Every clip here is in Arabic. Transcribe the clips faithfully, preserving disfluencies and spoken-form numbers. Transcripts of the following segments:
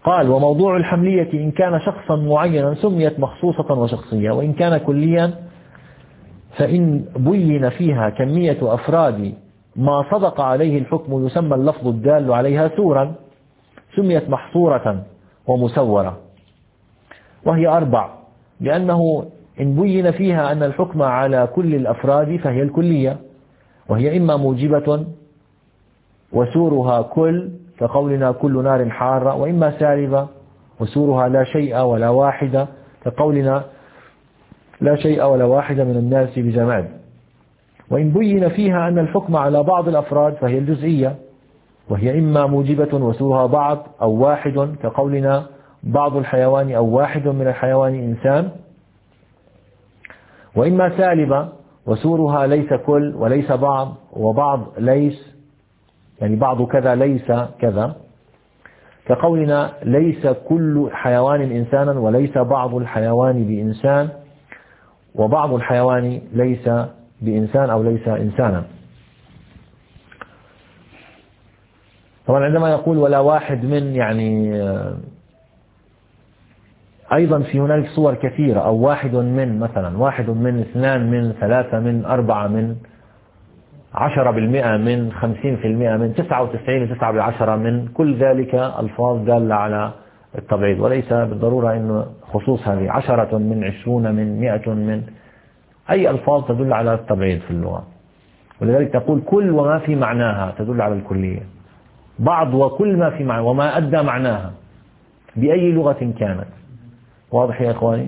قال وموضوع الحملية إن كان شخصا معينا سميت مخصوصة وشخصية، وإن كان كليا فإن بين فيها كمية أفراد ما صدق عليه الحكم يسمى اللفظ الدال عليها سورا، سميت محصورة ومسورة، وهي أربع، لأنه إن بين فيها أن الحكم على كل الأفراد فهي الكلية، وهي إما موجبة وسورها كل كقولنا كل نار حارة، وإما سالبة وسورها لا شيء ولا واحدة كقولنا لا شيء ولا واحدة من الناس بجماد. وإن بين فيها أن الحكم على بعض الأفراد فهي الجزئية، وهي إما موجبة وسورها بعض أو واحد كقولنا بعض الحيوان أو واحد من الحيوان إنسان، وإما سالبة وسورها ليس كل وليس بعض وبعض ليس، يعني بعض كذا ليس كذا كقولنا ليس كل حيوان إنسانا وليس بعض الحيوان بإنسان وبعض الحيوان ليس بإنسان أو ليس إنسانا. طبعا عندما يقول ولا واحد من، يعني أيضا في هنالك صور كثيرة، أو واحد من، مثلا واحد من، اثنان من، ثلاثة من، أربعة من، عشرة بالمئة من، خمسين في المئة من، تسعة وتسعين وتسعة بالعشرة من، كل ذلك ألفاظ دالة على التبعيض، وليس بالضرورة أنه خصوص هذه عشرة من، عشرون من، مئة من، أي ألفاظ تدل على التبعيض في اللغة. ولذلك تقول كل وما في معناها تدل على الكلية، بعض وكل ما في معناها وما أدى معناها بأي لغة كانت. واضح يا إخواني؟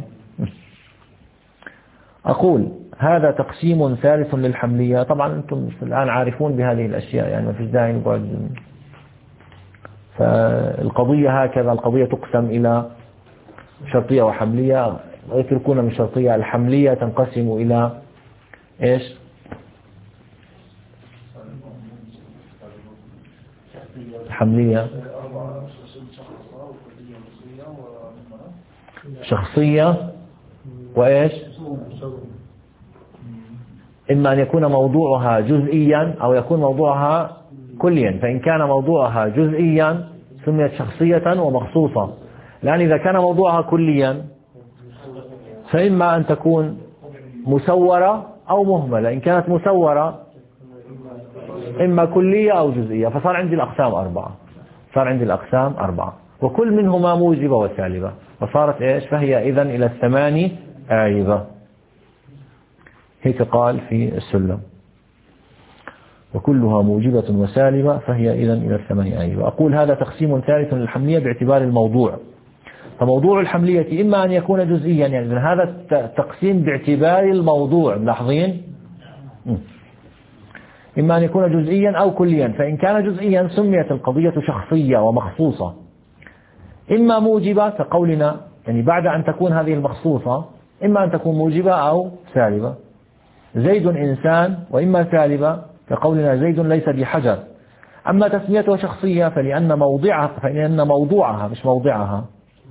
أقول هذا تقسيم ثالث للحملية. طبعا أنتم الآن عارفون بهذه الأشياء، يعني ما فيش داعي نقعد. فالقضية هكذا، القضية تقسم إلى شرطية وحملية، ويتركون من شرطية. الحملية تنقسم إلى إيش؟ الحملية شخصية وإيش؟ إما أن يكون موضوعها جزئيا أو يكون موضوعها كليا. فإن كان موضوعها جزئيا سميت شخصية ومخصوصة، لأن إذا كان موضوعها كليا فإما أن تكون مسورة أو مهملة. إن كانت مسورة إما كلية أو جزئية. فصار عندي الأقسام أربعة، صار عندي الأقسام أربعة، وكل منهما موجبة وسالبة، فصارت إيش؟ فهي إذن إلى الثماني آيبة. هيك قال في السلم، وكلها موجبة وسالبة فهي إذن إلى الثماني آيبة. أقول هذا تقسيم ثالث للحملية باعتبار الموضوع. فموضوع الحملية إما أن يكون جزئيا، يعني هذا التقسيم باعتبار الموضوع، ملاحظين؟ إما أن يكون جزئيا أو كليا. فإن كان جزئيا سميت القضية شخصية ومخصوصة، إما موجبة كقولنا، يعني بعد أن تكون هذه المخصوصة إما أن تكون موجبة أو سالبة. زيد إنسان، وإما سالبة كقولنا زيد ليس بحجر. أما تسميته شخصية فلأن موضعها فلأن موضوعها مش موضعها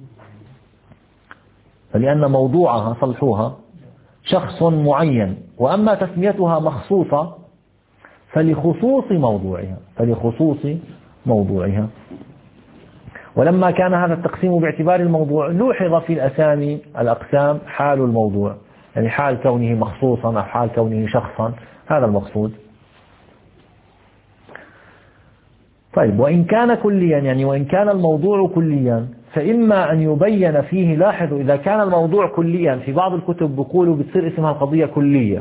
فلأن موضوعها صلحوها شخص معين. وأما تسميتها مخصوصة فلخصوص موضوعها فلخصوص موضوعها. ولما كان هذا التقسيم باعتبار الموضوع لوحظ في الأسامي الأقسام حال الموضوع، يعني حال كونه مخصوصا أو حال كونه شخصا، هذا المقصود. طيب، وإن كان كليا، يعني وإن كان الموضوع كليا فإما أن يبين فيه. لاحظوا إذا كان الموضوع كليا في بعض الكتب بيقولوا بتصير اسمها قضية كلية،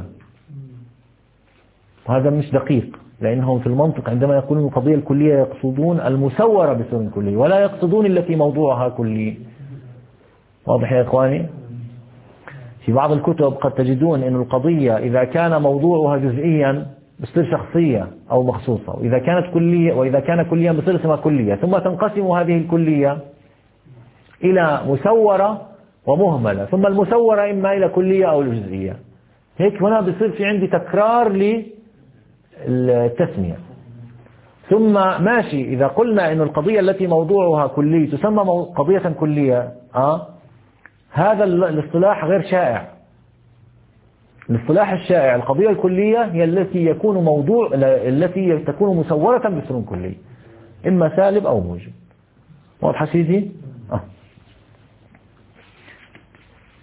وهذا مش دقيق، لأنهم في المنطق عندما يقولون القضية الكلية يقصدون المسورة بصورة كلية ولا يقصدون التي موضوعها كلي. واضح يا إخواني؟ في بعض الكتب قد تجدون أن القضية إذا كان موضوعها جزئيا بصير شخصية أو مخصوصة، وإذا كانت كلية وإذا كان كليا بصير اسمها كلية، ثم تنقسم هذه الكلية إلى مسورة ومهملة، ثم المسورة إما إلى كلية أو جزئية. هيك هنا بصير في عندي تكرار للتسمية. ثم ماشي، إذا قلنا أن القضية التي موضوعها كلي تسمى قضية كلية، آه هذا الاصطلاح غير شائع. الاصطلاح الشائع القضية الكلية هي التي يكون موضوع التي تكون مسورة باسم كلي، إما سالب أو موجب. واضح سيدي؟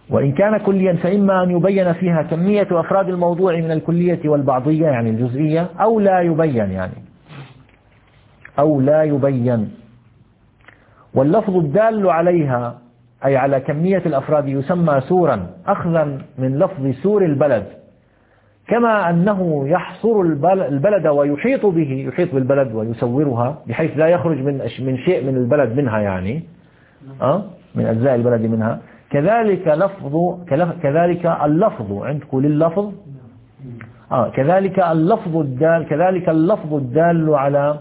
وإن كان كليا فإما أن يبين فيها كمية أفراد الموضوع من الكلية والبعضية يعني الجزئية، أو لا يبين يعني أو لا يبين. واللفظ الدال عليها أي على كمية الأفراد يسمى سورا أخذا من لفظ سور البلد، كما أنه يحصر البلد ويحيط به، يحيط بالبلد ويسورها بحيث لا يخرج من من شيء من البلد منها يعني أه؟ من أجزاء البلد منها. كذلك لفظ كذلك اللفظ عندكم لللفظ آه كذلك اللفظ الدال كذلك اللفظ الدال على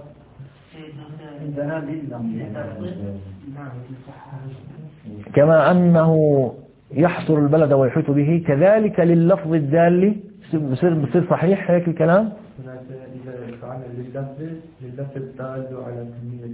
كما أنه يحصر البلد ويحيط به، كذلك لللفظ الدال بصير بصير صحيح هيك الكلام. إذا فعل لللفظ لللفظ الدال على كمية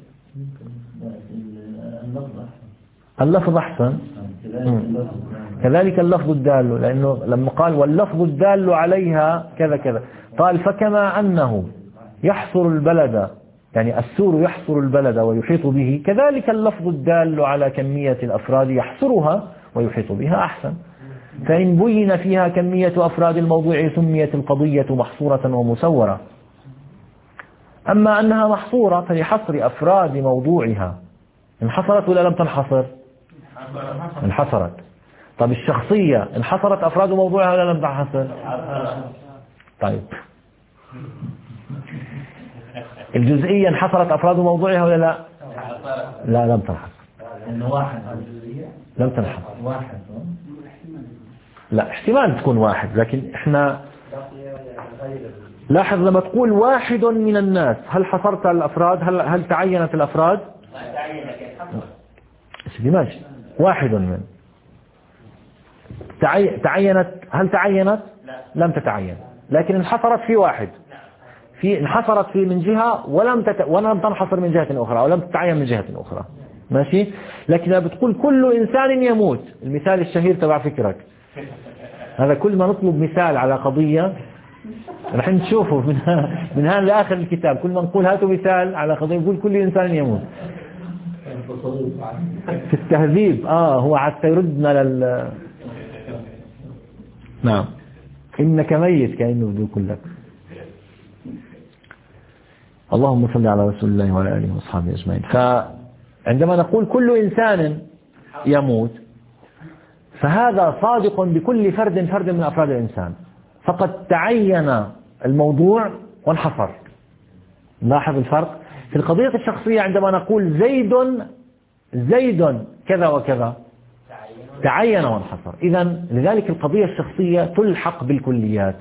اللفظ اللفظ أحسن. كذلك اللفظ الدال، لأنه لما قال واللفظ الدال عليها كذا كذا قال فكما أنه يحصر البلد يعني السور يحصر البلد ويحيط به، كذلك اللفظ الدال على كمية الأفراد يحصرها ويحيط بها أحسن. فإن بين فيها كمية أفراد الموضوع سميت القضية محصورة ومسورة. أما أنها محصورة فلحصر أفراد موضوعها. انحصرت ولا لم تنحصر؟ انحصرت. طب الشخصية انحصرت أفراد موضوعها ولا لم تنحصر؟ طيب الجزئية انحصرت أفراد موضوعها ولا لا؟ لا لم تنحصر. لم تنحصر. لا احتمال تكون واحد، لكن احنا لاحظ لما تقول واحد من الناس هل حصرت الأفراد؟ هل هل تعينت الأفراد؟ سيدي ماشي واحد من تعي... تعينت هل تعينت؟ لم تتعين، لكن انحصرت في واحد، في انحصرت في من جهة ولم تت... ولم تنحصر من جهة أخرى ولم تتعين من جهة أخرى. ماشي. لكن لما بتقول كل إنسان يموت، المثال الشهير تبع فكرك هذا، كل ما نطلب مثال على قضية رح نشوفه من من هان لآخر الكتاب، كل ما نقول هاتوا مثال على قضية نقول كل إنسان يموت. في التهذيب آه هو حتى يردنا لل نعم إنك ميت كأنه بده يقول لك. اللهم صل على رسول الله وعلى آله وأصحابه أجمعين. فعندما نقول كل إنسان يموت فهذا صادق بكل فرد فرد من أفراد الإنسان، فقد تعين الموضوع وانحصر. لاحظ الفرق في القضية الشخصية. عندما نقول زيد زيد كذا وكذا تعين وانحصر. إذن لذلك القضية الشخصية تلحق بالكليات،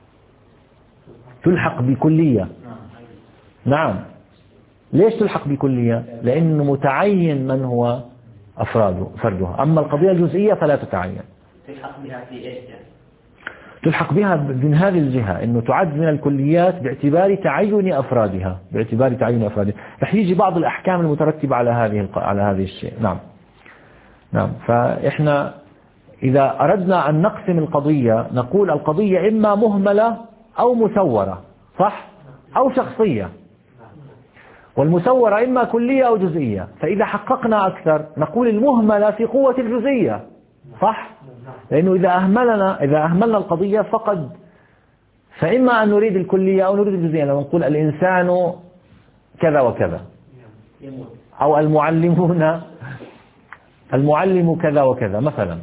تلحق بالكلية. نعم. ليش تلحق بالكلية؟ لأنه متعين من هو أفراده فردها. أما القضية الجزئية فلا تتعين. تلحق بها في إيش؟ تلحق بها من هذه الجهة، أنه تعد من الكليات باعتبار تعين أفرادها، باعتبار تعين أفرادها. رح يجي بعض الأحكام المترتبة على هذه على هذه الشيء. نعم نعم. فإحنا إذا أردنا أن نقسم القضية نقول القضية إما مهملة أو مسورة، صح؟ أو شخصية. والمسورة إما كلية أو جزئية. فإذا حققنا أكثر نقول المهملة في قوة الجزئية، صح؟ لأنه إذا أهملنا إذا أهملنا القضية فقد فإما أن نريد الكلية أو نريد الجزئية. لما نقول الإنسان كذا وكذا أو المعلمون المعلم كذا وكذا مثلا،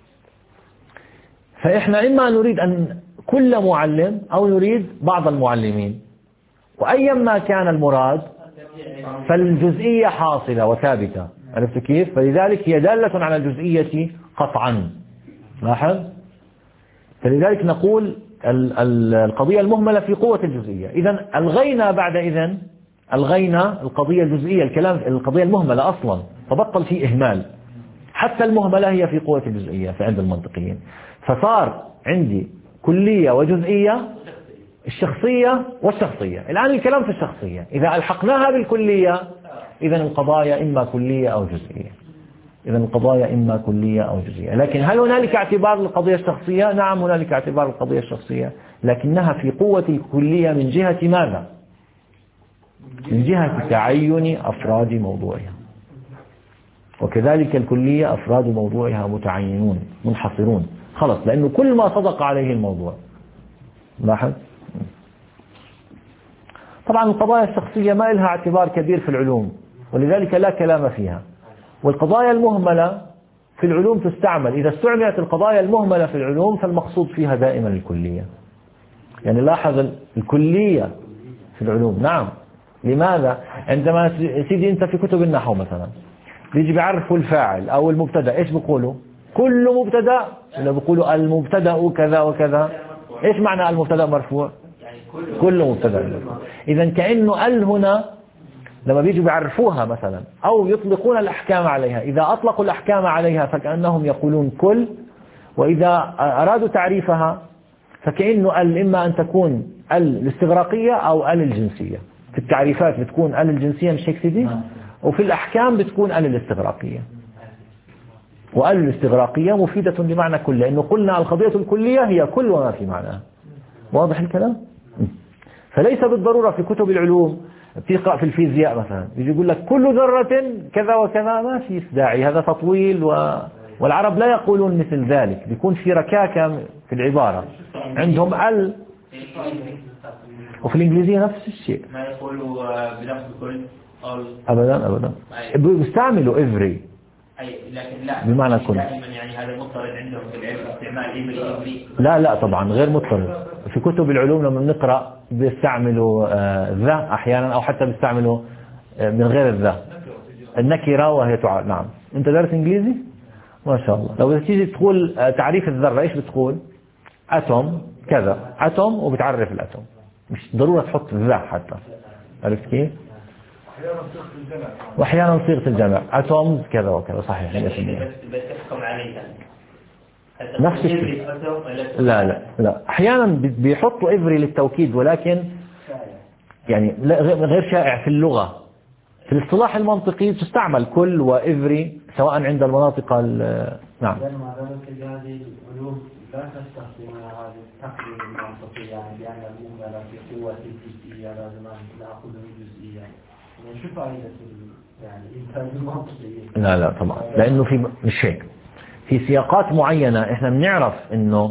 فإحنا إما نريد أن كل معلم أو نريد بعض المعلمين، وأيما كان المراد فالجزئية حاصلة وثابتة. عرفت كيف؟ فلذلك هي دالة على الجزئية قطعا. لاحظ. فلذلك نقول القضية المهملة في قوة الجزئية. إذن ألغينا بعد إذن ألغينا القضية الجزئية، الكلام القضية المهملة أصلا فبطل فيه إهمال. حتى المهملة هي في قوة الجزئية في عند المنطقيين. فصار عندي كلية وجزئية، الشخصية والشخصية. الآن الكلام في الشخصية. إذا ألحقناها بالكلية إذن القضايا إما كلية أو جزئية. إذن القضايا إما كلية أو جزئية. لكن هل هنالك اعتبار للقضية الشخصية؟ نعم هنالك اعتبار للقضية الشخصية، لكنها في قوة الكلية من جهة ماذا؟ من جهة تعين أفراد موضوعها. وكذلك الكلية أفراد موضوعها متعينون منحصرون، خلص، لأنه كل ما صدق عليه الموضوع. لاحظ. طبعا القضايا الشخصية ما لها اعتبار كبير في العلوم، ولذلك لا كلام فيها. والقضايا المهملة في العلوم تستعمل، إذا استعملت القضايا المهملة في العلوم فالمقصود فيها دائما الكلية. يعني لاحظ الكلية في العلوم. نعم. لماذا؟ عندما سيدي أنت في كتب النحو مثلا بيجي بيعرفوا الفاعل أو المبتدأ، إيش بيقولوا؟ كل مبتدأ، ولا بيقولوا المبتدأ كذا وكذا. إيش معنى المبتدأ مرفوع؟ كل مبتدأ. إذا كأنه ال هنا لما بيجوا بيعرفوها مثلا أو يطلقون الأحكام عليها، إذا أطلقوا الأحكام عليها فكأنهم يقولون كل، وإذا أرادوا تعريفها فكأنه ال إما أن تكون ال الاستغراقية أو ال الجنسية. في التعريفات بتكون ال الجنسية مش هيك سيدي؟ وفي الأحكام بتكون ال الاستغراقية. وال الاستغراقية مفيدة بمعنى كل، لأنه قلنا القضية الكلية هي كل وما في معناها. واضح الكلام؟ فليس بالضرورة في كتب العلوم بتقرأ في الفيزياء مثلا يجي يقول لك كل ذرة كذا وكذا، ما في داعي، هذا تطويل، و... والعرب لا يقولون مثل ذلك، بيكون في ركاكة في العبارة عندهم ال. وفي الإنجليزية نفس الشيء، ما يقولوا بلفظ كل أبدا أبدا بيستعملوا every، لكن لا بمعنى كل. دائما يعني هذا مضطرد عندهم في العلم استعمال every. لا لا طبعا غير مضطرد. في كتب العلوم لما بنقرأ بيستعملوا ذا أحيانا، أو حتى بيستعملوا من غير الذا النكرة وهي تعال. نعم. أنت دارس إنجليزي؟ ما شاء الله. لو تيجي تقول تعريف الذرة إيش بتقول؟ أتوم كذا، أتوم، وبتعرف الأتوم، مش ضرورة تحط ذا حتى. عرفت كيف؟ وأحيانا صيغة الجمع أتوم كذا وكذا. صحيح. بتحكم عليها نفس الشيء. لا لا لا أحيانا بيحطوا إفري للتوكيد، ولكن يعني غير شائع في اللغة. في الاصطلاح المنطقي تستعمل كل وإفري سواء عند المناطق. نعم. هذه العلوم لا تستخدم هذه التقرير المنطقي، يعني بأن المهملة في قوة الجزئية لازم نأخذ الجزئية. شو فائدة يعني إنتاج المنطقي؟ لا لا طبعا، لأنه في مش هيك. في سياقات معينة احنا بنعرف انه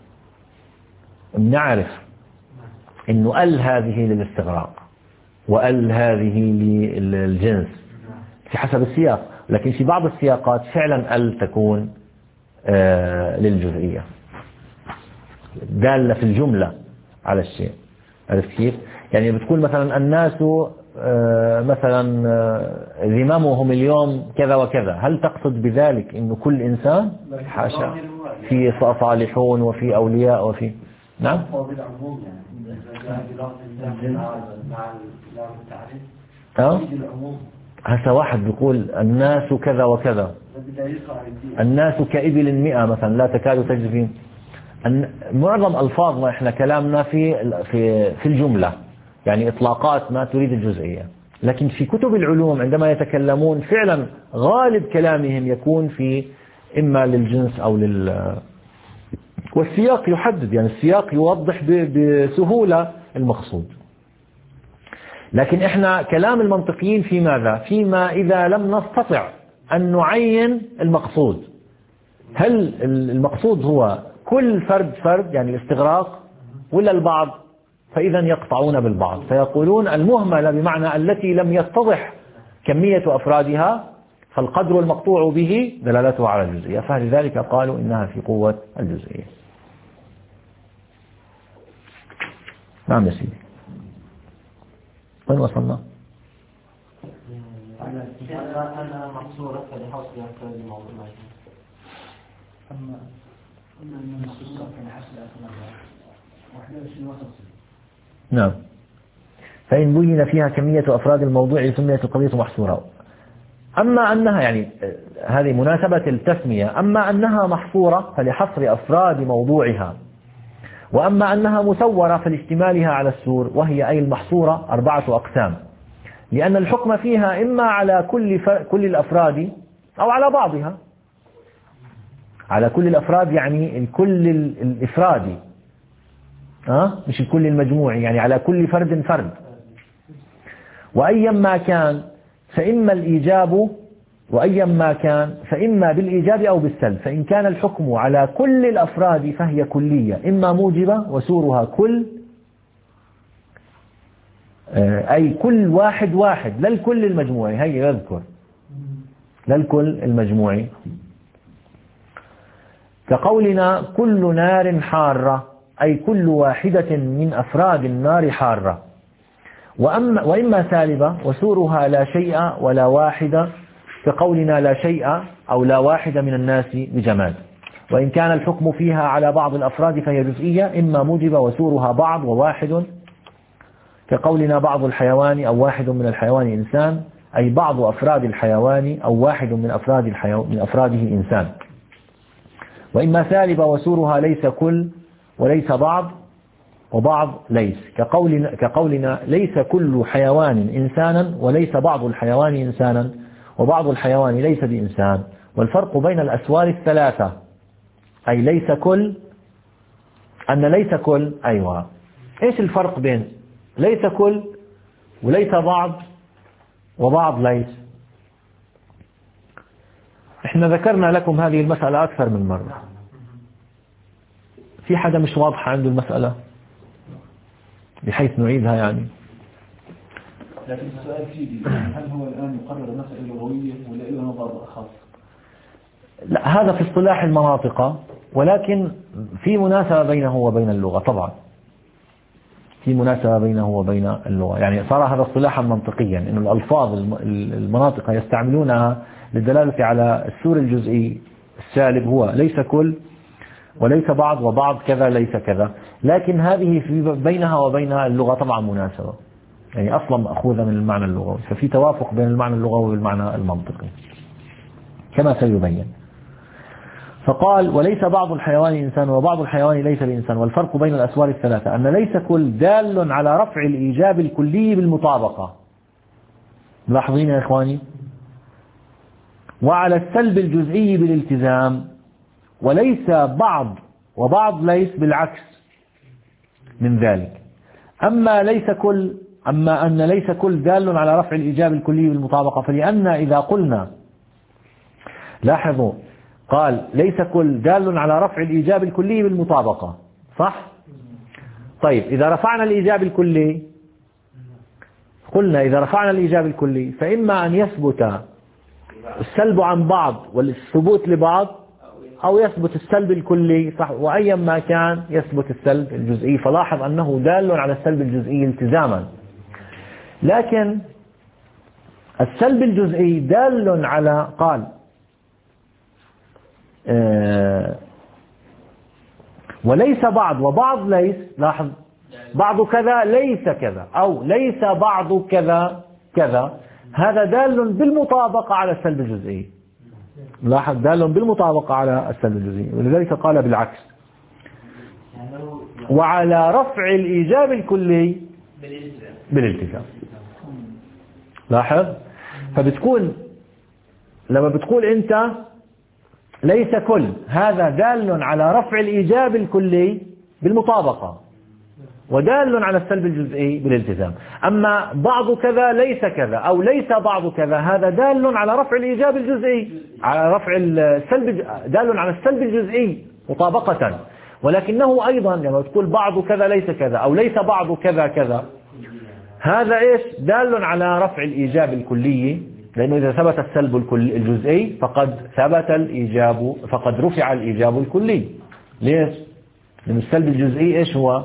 بنعرف انه ال هذه للاستغراق وال هذه للجنس في حسب السياق، لكن في بعض السياقات فعلا ال تكون آه للجزئية دالة في الجملة على الشيء. عرفت كيف؟ يعني بتقول مثلا الناس آه مثلا آه ذمامهم اليوم كذا وكذا، هل تقصد بذلك انه كل انسان؟ حاشا، في صالحون وفي اولياء وفي نعم. اه هسه واحد بيقول الناس كذا وكذا، الناس كإبل مئة مثلا لا تكاد تجزي. معظم ألفاظنا إحنا كلامنا في في في الجملة، يعني إطلاقات ما تريد الجزئية. لكن في كتب العلوم عندما يتكلمون فعلا غالب كلامهم يكون في إما للجنس أو لل، والسياق يحدد، يعني السياق يوضح بسهولة المقصود. لكن إحنا كلام المنطقيين في ماذا؟ فيما إذا لم نستطع أن نعين المقصود. هل المقصود هو كل فرد فرد يعني الاستغراق ولا البعض؟ فإذا يقطعون بالبعض فيقولون المهملة بمعنى التي لم يتضح كمية أفرادها فالقدر المقطوع به دلالته على الجزئية، فلذلك قالوا إنها في قوة الجزئية. نعم يا سيدي. وين وصلنا؟ أنا مقصورة لحصل هذا الموضوع. أما أن المقصورة لحصل هذا نعم. فإن بين فيها كمية أفراد الموضوع سميت القضية محصورة. أما أنها يعني هذه مناسبة التسمية، أما أنها محصورة فلحصر أفراد موضوعها، وأما أنها مسورة فلاشتمالها على السور، وهي أي المحصورة أربعة أقسام، لأن الحكم فيها إما على كل كل الأفراد أو على بعضها. على كل الأفراد يعني الكل الإفرادي، أه؟ مش الكل المجموعي، يعني على كل فرد فرد. وأيما كان فإما الإيجاب وأيا ما كان فإما بالإيجاب أو بالسلب. فإن كان الحكم على كل الأفراد فهي كلية إما موجبة وسورها كل، أي كل واحد واحد لا الكل المجموعي، هي يذكر لا الكل المجموعي، كقولنا كل نار حارة أي كل واحدة من أفراد النار حارة. وأما وإما سالبة وسورها لا شيء ولا واحدة، كقولنا لا شيء أو لا واحد من الناس بجماد. وإن كان الحكم فيها على بعض الأفراد فهي جزئية إما موجبة وسورها بعض وواحد، كقولنا بعض الحيوان أو واحد من الحيوان إنسان، أي بعض أفراد الحيوان أو واحد من أفراد الحيو... من أفراده إنسان. وإما سالبة وسورها ليس كل وليس بعض وبعض ليس، كقولنا, كقولنا ليس كل حيوان إنسانا وليس بعض الحيوان إنسانا وبعض الحيوان ليس بإنسان. والفرق بين الأسوار الثلاثة أي ليس كل، أن ليس كل أيوة. إيش الفرق بين ليس كل وليس بعض وبعض ليس؟ إحنا ذكرنا لكم هذه المسألة أكثر من مرة. في حدا مش واضحة عنده المسألة بحيث نعيدها يعني؟ لكن السؤال فيه هل هو الآن يقرر مسألة لغوية ولا له نظر خاص؟ لا، هذا في اصطلاح المناطق، ولكن في مناسبة بينه وبين اللغة طبعا، في مناسبة بينه وبين اللغة. يعني صار هذا اصطلاحا منطقيا إن الألفاظ المناطق يستعملونها للدلالة على السور الجزئي السالب هو ليس كل وليس بعض وبعض كذا ليس كذا، لكن هذه في بينها وبين اللغة طبعا مناسبة، يعني أصلا مأخوذة من المعنى اللغوي، ففي توافق بين المعنى اللغوي والمعنى المنطقي كما سيبين. فقال وليس بعض الحيوان إنسان وبعض الحيوان ليس بإنسان. والفرق بين الأسوار الثلاثة أن ليس كل دال على رفع الإيجاب الكلي بالمطابقة، ملاحظين يا إخواني، وعلى السلب الجزئي بالالتزام، وليس بعض وبعض ليس بالعكس من ذلك. أما ليس كل أما أن ليس كل دال على رفع الإيجاب الكلي بالمطابقة، فلأن إذا قلنا لاحظوا قال ليس كل دال على رفع الإيجاب الكلي بالمطابقة، صح؟ طيب إذا رفعنا الإيجاب الكلي قلنا إذا رفعنا الإيجاب الكلي فإما أن يثبت السلب عن بعض والثبوت لبعض، أو يثبت السلب الكلي، صح؟ وأيا ما كان يثبت السلب الجزئي. فلاحظ أنه دال على السلب الجزئي التزاما، لكن السلب الجزئي دال على قال آه وليس بعض وبعض ليس، لاحظ بعض كذا ليس كذا أو ليس بعض كذا كذا، هذا دال بالمطابقة على السلب الجزئي، لاحظ دال بالمطابقة على السلب الجزئي، ولذلك قال بالعكس وعلى رفع الإيجاب الكلي بالالتزام. لاحظ، فبتكون لما بتقول أنت ليس كل، هذا دال على رفع الإيجاب الكلي بالمطابقة ودال على السلب الجزئي بالالتزام. أما بعض كذا ليس كذا أو ليس بعض كذا، هذا دال على رفع الإيجاب الجزئي على رفع السلب، دال على السلب الجزئي مطابقة، ولكنه أيضا لما تقول بعض كذا ليس كذا أو ليس بعض كذا كذا، هذا إيش دال على رفع الإيجاب الكلي، لأنه إذا ثبت السلب الجزئي فقد ثبت الإيجاب، فقد رفع الإيجاب الكلي. ليش؟ لأن السلب الجزئي إيش هو؟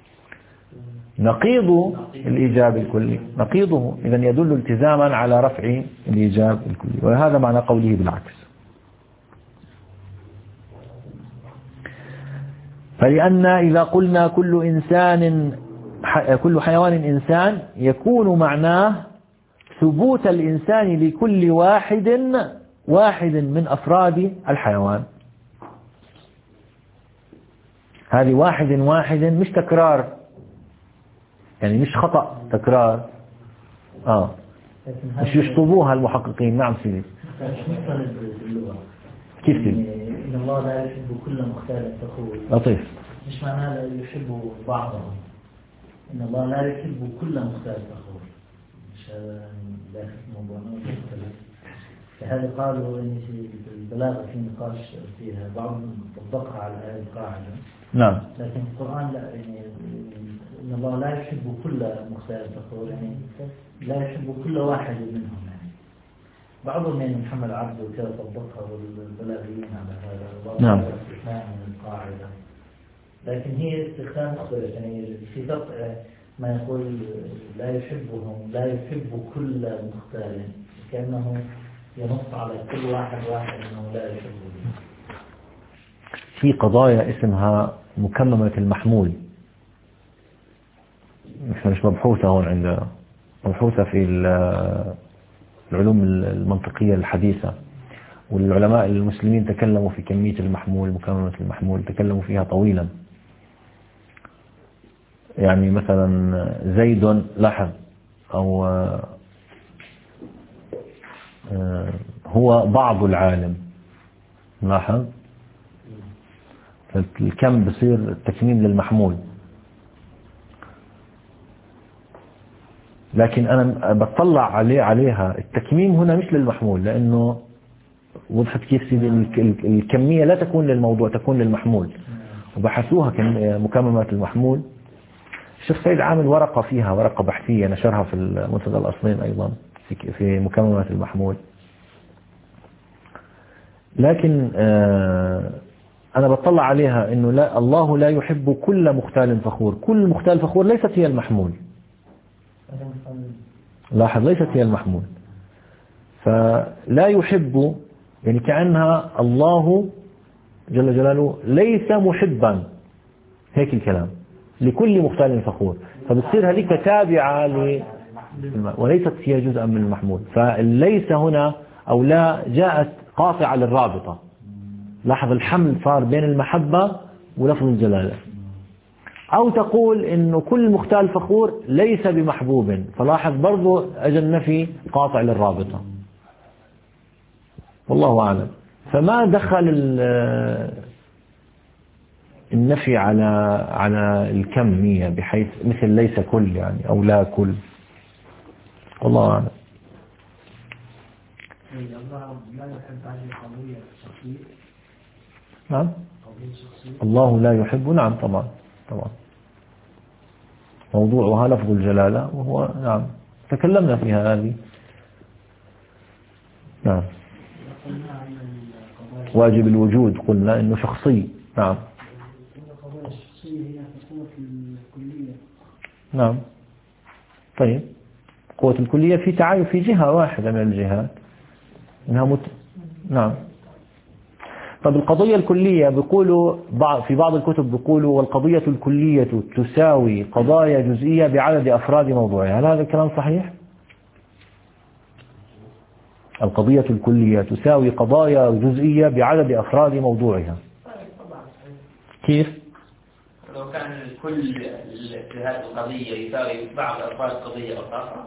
نقيض الإيجاب الكلي، نقيضه، إذا يدل التزاما على رفع الإيجاب الكلي، وهذا معنى قوله بالعكس. فلأن إذا قلنا كل إنسان كل حيوان إنسان يكون معناه ثبوت الإنسان لكل واحد واحد من أفراد الحيوان. هذه واحد واحد مش تكرار، يعني مش خطأ تكرار، آه مش يشطبوها المحققين. نعم سيدي. كيف كيف؟ إن الله لا يحب كل مختال فخور. لطيف. مش معناه لا يحب بعضهم. إن الله لا يحب كل مختال فخور. مش هذا لا موضوع هذا قالوا إن في البلاغة في نقاش فيها، بعضهم طبقها على هذه القاعدة. نعم. لكن القرآن لا، يعني إن الله لا يحب كل مختال فخور، يعني لا يحب كل واحد منهم. يعني بعضهم يعني محمد عبد وكذا طبقها والبلاغيين على هذا. نعم. استثناء من القاعدة، لكن هي استخدام مختلف. يعني في قطع ما يقول لا يحبهم، لا يحب كل مختال، كأنه ينص على كل واحد واحد أنه لا يحبه. في قضايا اسمها مكممة المحمول، مش مبحوثة هون عندنا، مبحوثة في العلوم المنطقية الحديثة، والعلماء المسلمين تكلموا في كمية المحمول، مكممة المحمول تكلموا فيها طويلا. يعني مثلا زيد، لاحظ، أو هو بعض العالم، لاحظ الكم بصير التكميم للمحمول. لكن أنا بطلع عليه عليها التكميم هنا مش للمحمول، لأنه وضحت كيف سيدي الكمية لا تكون للموضوع، تكون للمحمول، وبحثوها مكممات المحمول. الشيخ سيد عامل ورقة فيها، ورقة بحثية نشرها في المنتدى الأصلين أيضا في مكممات المحمول. لكن أنا بطلع عليها إنه لا، الله لا يحب كل مختال فخور. كل مختال فخور ليست هي المحمول، لاحظ، ليست هي المحمول. فلا يحب يعني كأنها الله جل جلاله ليس محبا، هيك الكلام، لكل مختال فخور. فبتصير هذيك تابعة ل... وليست هي جزءا من المحمول. فليس هنا أو لا جاءت قاطعة للرابطة. لاحظ الحمل صار بين المحبة ولفظ الجلالة. أو تقول إنه كل مختال فخور ليس بمحبوب، فلاحظ برضو أجى النفي قاطع للرابطة، والله أعلم. فما دخل النفي على على الكمية بحيث مثل ليس كل يعني أو لا كل، والله أعلم. الله لا يحب هذه القضية الشخصية. نعم. الله لا يحب، نعم طبعا طبعا، موضوعها لفظ الجلالة، وهو نعم تكلمنا فيها هذه. نعم. واجب الوجود قلنا إنه شخصي. نعم. القضايا الشخصية هي قوة الكلية. نعم. طيب قوة الكلية في تعايف في جهة واحدة من الجهات إنها مت... نعم. طب القضية الكلية بيقولوا في بعض الكتب بيقولوا والقضية الكلية تساوي قضايا جزئية بعدد أفراد موضوعها. هل هذا الكلام صحيح؟ القضية الكلية تساوي قضايا جزئية بعدد أفراد موضوعها. كيف؟ لو كان كل هذه القضية يساوي بعض أفراد قضية أخرى.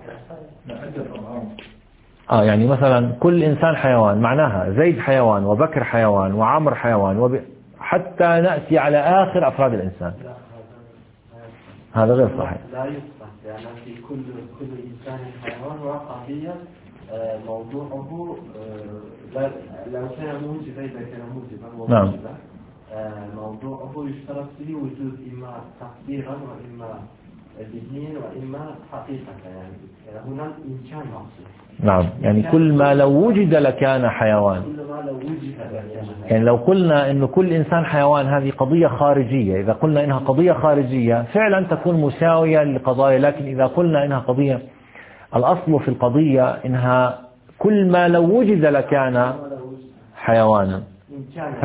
آه يعني مثلا كل إنسان حيوان، معناها زيد حيوان وبكر حيوان وعمر حيوان وب... حتى نأتي على آخر أفراد الإنسان. هذا غير صحيح. لا يصح، يعني في كل كل إنسان حيوان وقضية موضوعه لو كان موجبا إذا كان موجبا نعم. موضوعه يشترط فيه وجود إما تقديرا وإما الاثنين وإما حقيقة، يعني هنا إمكان مقصود. نعم، يعني كل ما لو وجد لكان حيوان. كل ما لو وجد لكان. يعني لو قلنا إنه كل إنسان حيوان هذه قضية خارجية، إذا قلنا إنها قضية خارجية فعلا تكون مساوية للقضايا. لكن إذا قلنا إنها قضية، الأصل في القضية إنها كل ما لو وجد لكان حيوانا. ف...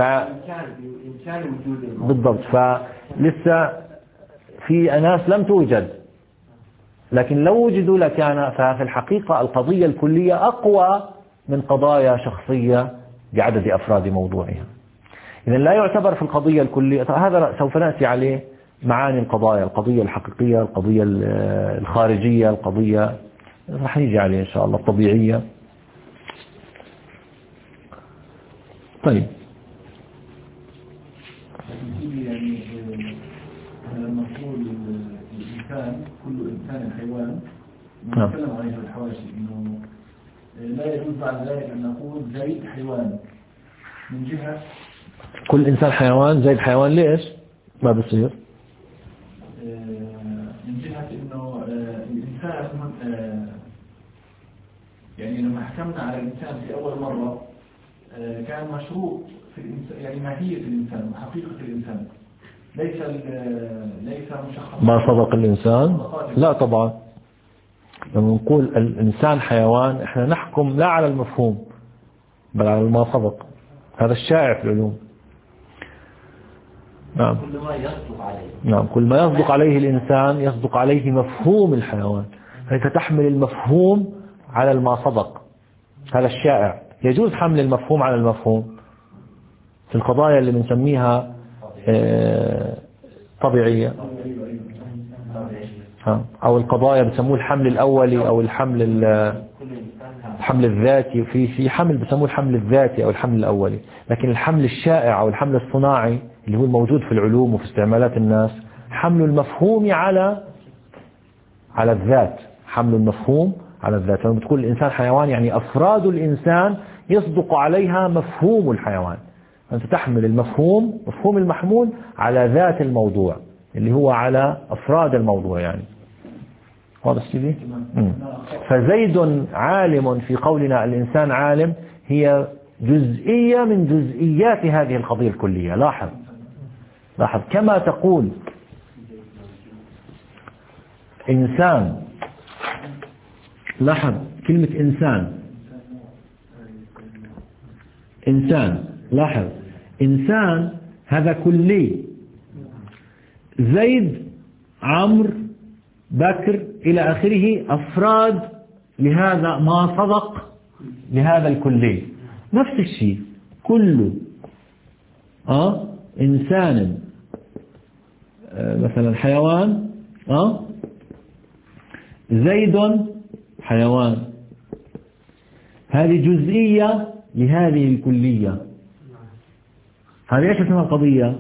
بالضبط. فلسه في أناس لم توجد، لكن لو وجدوا لكان. ففي الحقيقة القضية الكلية أقوى من قضايا شخصية بعدد أفراد موضوعها. إذن لا يعتبر في القضية الكلية، هذا سوف نأتي عليه معاني القضايا، القضية الحقيقية، القضية الخارجية، القضية رح نيجي عليه إن شاء الله الطبيعية. طيب يعني لما نقول الإنسان كل إنسان حيوان نتكلم عليها الحواشي إنه لا يجوز يجوز بعد ذلك أن نقول زيد حيوان من جهة كل إنسان حيوان، زيد حيوان، ليش ما بصير؟ من جهة إنه الإنسان يعني لما حكمنا على الإنسان في أول مرة كان مشروط في الإنسان يعني ماهية الإنسان وحقيقة الإنسان، ليس ليس مشخص ما صدق الإنسان. لا طبعا، لما نقول الإنسان حيوان احنا نحكم لا على المفهوم بل على ما صدق. هذا الشائع في العلوم. نعم. كل ما يصدق عليه. نعم، كل ما يصدق عليه الإنسان يصدق عليه مفهوم الحيوان، فأنت تحمل المفهوم على ما صدق. هذا الشائع. يجوز حمل المفهوم على المفهوم في القضايا اللي بنسميها طبيعية، أو القضايا بسموه الحمل الأولي أو الحمل الحمل الذاتي. في في حمل بسموه الحمل الذاتي أو الحمل الأولي. لكن الحمل الشائع أو الحمل الصناعي اللي هو الموجود في العلوم وفي استعمالات الناس، حمل المفهوم على على الذات. حمل المفهوم على الذات. لما بتقول الإنسان حيوان يعني أفراد الإنسان يصدق عليها مفهوم الحيوان. أنت تحمل المفهوم، مفهوم المحمول، على ذات الموضوع اللي هو على أفراد الموضوع. يعني واضح سيدي؟ فزيد عالم في قولنا الإنسان عالم هي جزئية من جزئيات هذه القضية الكلية. لاحظ لاحظ كما تقول إنسان. لاحظ كلمة إنسان. إنسان لاحظ إنسان هذا كلي. زيد، عمرو، بكر إلى آخره أفراد لهذا ما صدق لهذا الكلي. نفس الشيء كل آه إنسان آه مثلا حيوان، آه زيد حيوان، هذه جزئية لهذه الكلية. هذه ايش اسمها القضية؟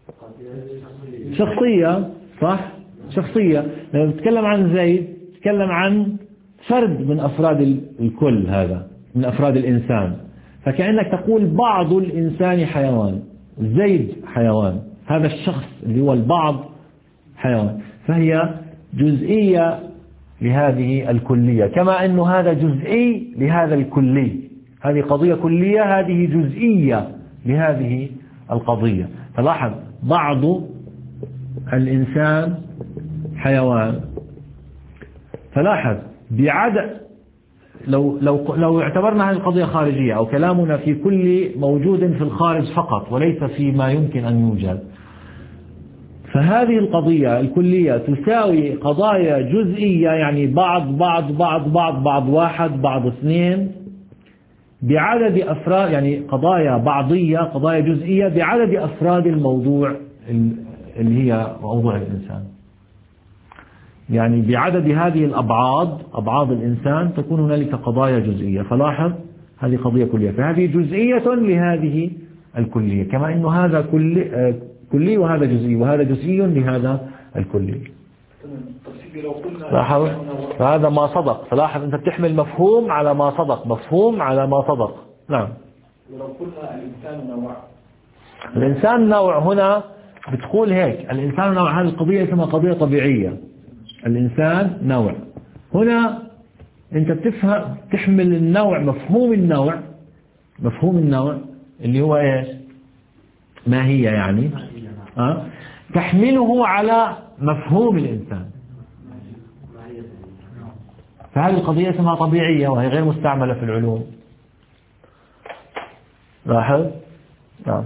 شخصية، صح؟ شخصية. لما بتكلم عن زيد تتكلم عن فرد من أفراد الكل، هذا من أفراد الإنسان. فكأنك تقول بعض الإنسان حيوان، زيد حيوان، هذا الشخص اللي هو البعض حيوان. فهي جزئية لهذه الكلية، كما أنه هذا جزئي لهذا الكلي. هذه قضية كلية، هذه جزئية لهذه القضية. فلاحظ بعض الإنسان حيوان. فلاحظ بعدد، لو لو لو اعتبرنا هذه القضية خارجية أو كلامنا في كل موجود في الخارج فقط وليس فيما يمكن أن يوجد، فهذه القضية الكلية تساوي قضايا جزئية، يعني بعض بعض بعض بعض بعض واحد بعض اثنين بعدد أفراد، يعني قضايا بعضية قضايا جزئية بعدد أفراد الموضوع اللي هي موضوع الإنسان. يعني بعدد هذه الأبعاد، أبعاد الإنسان، تكون هنالك قضايا جزئية. فلاحظ هذه قضية كلية، فهذه جزئية لهذه الكلية، كما أنه هذا كلي, كلي وهذا جزئي وهذا جزئي لهذا الكلي. لاحظ فهذا ما صدق. فلاحظ أنت بتحمل مفهوم على ما صدق، مفهوم على ما صدق. نعم. ولو قلنا الإنسان نوع، الإنسان نوع هنا بتقول هيك، الإنسان نوع. هذه القضية اسمها قضية طبيعية. الإنسان نوع. هنا أنت بتفهم تحمل النوع، مفهوم النوع، مفهوم النوع اللي هو إيش؟ ما هي يعني أه؟ تحمله على مفهوم الإنسان. فهذه القضية اسمها طبيعية وهي غير مستعملة في العلوم. لاحظ. نعم.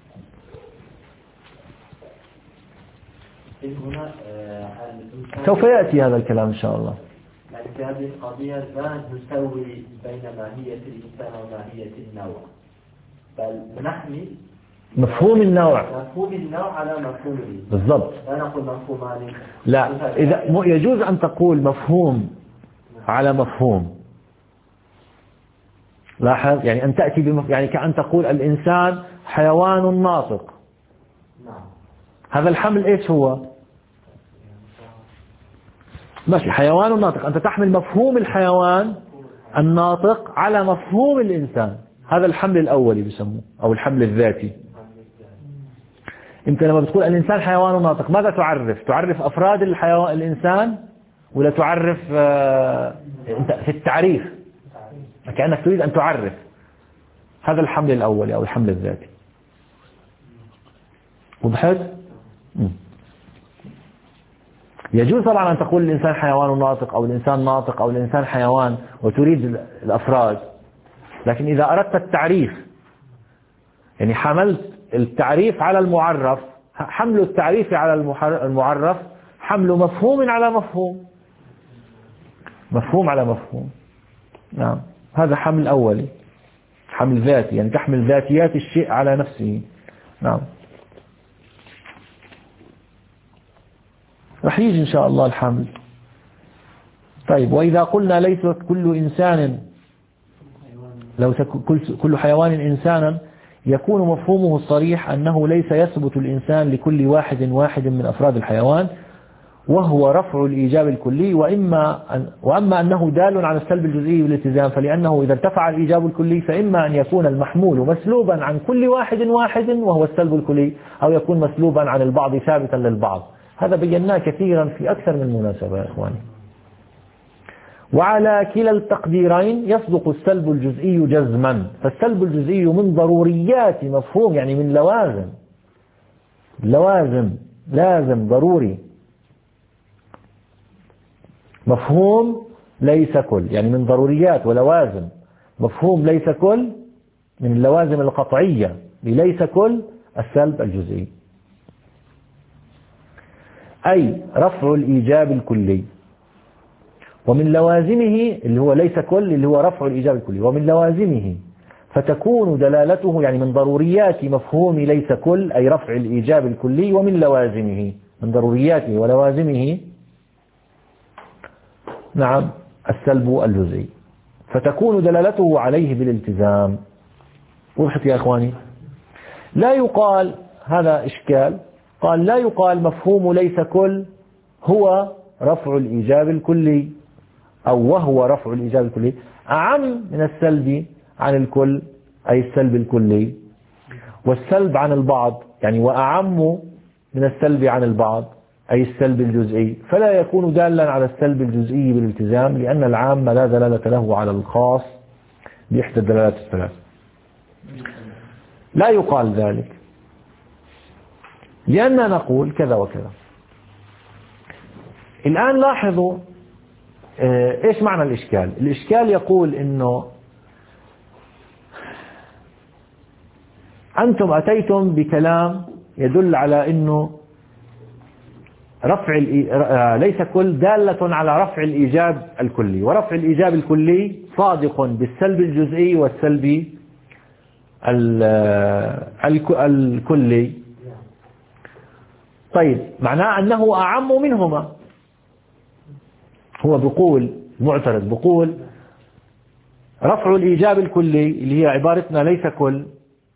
هنا سوف يأتي هذا الكلام إن شاء الله. يعني في هذه القضية لا نسوي بين ماهية الإنسان وماهية النوع، بل نحمي مفهوم النوع، مفهوم النوع على مفهوم الإنسان. بالضبط. لا نقول مفهومان. لا، إذا يجوز أن تقول مفهوم على مفهوم. لاحظ يعني أن تأتي بمف... يعني كأن تقول الإنسان حيوان ناطق. نعم. هذا الحمل إيش هو؟ ماشي، حيوان ناطق. أنت تحمل مفهوم الحيوان الناطق على مفهوم الإنسان. هذا الحمل الأولي بسموه أو الحمل الذاتي. أنت لما بتقول الإنسان حيوان ناطق ماذا تعرف؟ تعرف أفراد الحيوان الإنسان ولا تعرف آه في التعريف كأنك تريد أن تعرف. هذا الحمل الأولي أو الحمل الذاتي. وضحت؟ يجوز طبعا أن تقول الإنسان حيوان ناطق أو الإنسان ناطق أو الإنسان حيوان وتريد الأفراد، لكن إذا أردت التعريف يعني حملت التعريف على المعرف، حمل التعريف على المعرف حمل مفهوم على مفهوم، مفهوم على مفهوم. نعم هذا حمل أولي، حمل ذاتي يعني تحمل ذاتيات الشيء على نفسه. نعم رح يجي إن شاء الله الحمل. طيب وإذا قلنا ليس كل إنسان لو كل حيوان إنسانا يكون مفهومه الصريح أنه ليس يثبت الإنسان لكل واحد واحد من أفراد الحيوان وهو رفع الإيجاب الكلي، وإما أن وأما أنه دال على السلب الجزئي والالتزام فلأنه إذا ارتفع الإيجاب الكلي فإما أن يكون المحمول مسلوبا عن كل واحد واحد وهو السلب الكلي، أو يكون مسلوبا عن البعض ثابتا للبعض. هذا بيناه كثيرا في أكثر من مناسبة يا إخواني. وعلى كلا التقديرين يصدق السلب الجزئي جزما، فالسلب الجزئي من ضروريات مفهوم يعني من لوازم، لوازم لازم ضروري مفهوم ليس كل، يعني من ضروريات ولوازم مفهوم ليس كل من اللوازم القطعية ليس كل السلب الجزئي، أي رفع الإيجاب الكلي. ومن لوازمه اللي هو ليس كل اللي هو رفع الإيجاب الكلي، ومن لوازمه فتكون دلالته يعني من ضروريات مفهوم ليس كل أي رفع الإيجاب الكلي، ومن لوازمه من ضرورياته ولوازمه نعم السلب الجزئي، فتكون دلالته عليه بالالتزام. وضحت يا إخواني؟ لا يقال هذا إشكال، قال لا يقال مفهوم ليس كل هو رفع الإيجاب الكلي أو وهو رفع الإيجاب الكلي أعم من السلب عن الكل أي السلب الكلي، والسلب عن البعض يعني وأعم من السلب عن البعض أي السلب الجزئي، فلا يكون دالا على السلب الجزئي بالالتزام لأن العام لا دلالة له على الخاص بإحدى الدلالات الثلاث. لا يقال ذلك لأننا نقول كذا وكذا. الآن لاحظوا إيش معنى الإشكال. الإشكال يقول إنه أنتم أتيتم بكلام يدل على إنه رفع ليس كل دالة على رفع الإيجاب الكلي، ورفع الإيجاب الكلي صادق بالسلب الجزئي والسلب الكلي. طيب معناه أنه أعم منهما. هو بيقول معترض بيقول رفع الإيجاب الكلي اللي هي عبارتنا ليس كل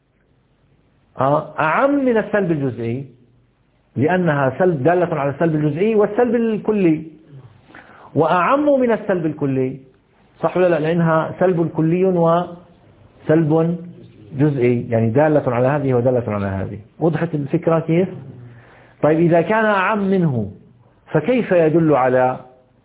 أعم من السلب الجزئي لأنها سلب دالة على السلب الجزئي والسلب الكلي، وأعم من السلب الكلي صح ولا لا؟ لأنها سلب كلي وسلب جزئي يعني دالة على هذه ودالة على هذه. وضحت الفكرة كيف؟ طيب إذا كان أعم منه فكيف يدل على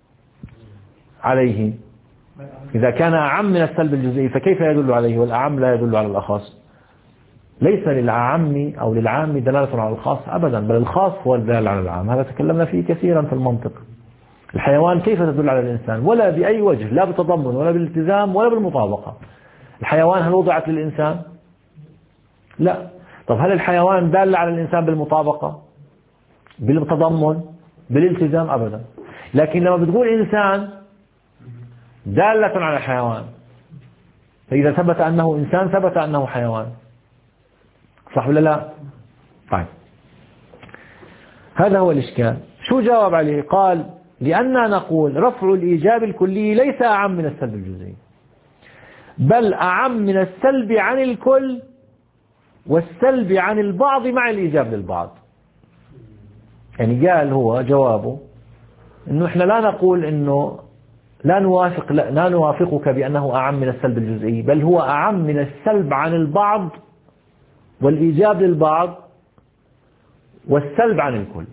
عليه؟ إذا كان أعم من السلب الجزئي فكيف يدل عليه والأعم لا يدل على الأخص؟ ليس للعام أو للعام دلالة على الخاص أبدا، بل الخاص هو الدال على العام. هذا تكلمنا فيه كثيرا في المنطق. الحيوان كيف تدل على الإنسان؟ ولا بأي وجه، لا بتضمن ولا بالالتزام ولا بالمطابقة. الحيوان هل وضعت للإنسان؟ لا. طب هل الحيوان دال على الإنسان بالمطابقة؟ بالتضمن؟ بالالتزام؟ أبدا. لكن لما بتقول إنسان دالة على الحيوان، فإذا ثبت أنه إنسان ثبت أنه حيوان، صح ولا لا؟ طيب هذا هو الإشكال. شو جاوب عليه؟ قال لأننا نقول رفع الإيجاب الكلي ليس أعم من السلب الجزئي، بل أعم من السلب عن الكل والسلب عن البعض مع الإيجاب للبعض. يعني قال هو جوابه إنه إحنا لا نقول إنه لا نوافق لا, لا نوافقك بأنه أعم من السلب الجزئي، بل هو أعم من السلب عن البعض والإيجاب للبعض والسلب عن الكل.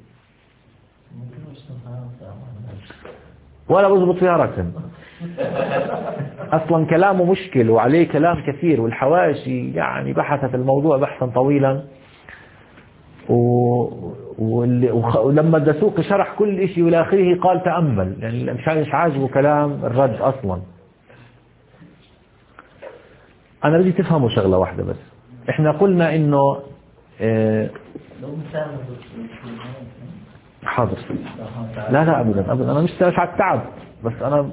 ولا بضبط فيها رسم أصلا كلامه مشكل وعليه كلام كثير، والحواشي يعني بحثت الموضوع بحثا طويلا، ولما الدسوقي شرح كل شيء والى اخره قال تأمل، يعني مش عاجبه كلام الرد أصلا. أنا بدي تفهموا شغلة واحدة بس، إحنا قلنا إنه اه حاضر لا لا أبدا أبدا أنا مش سألت على التعب، بس أنا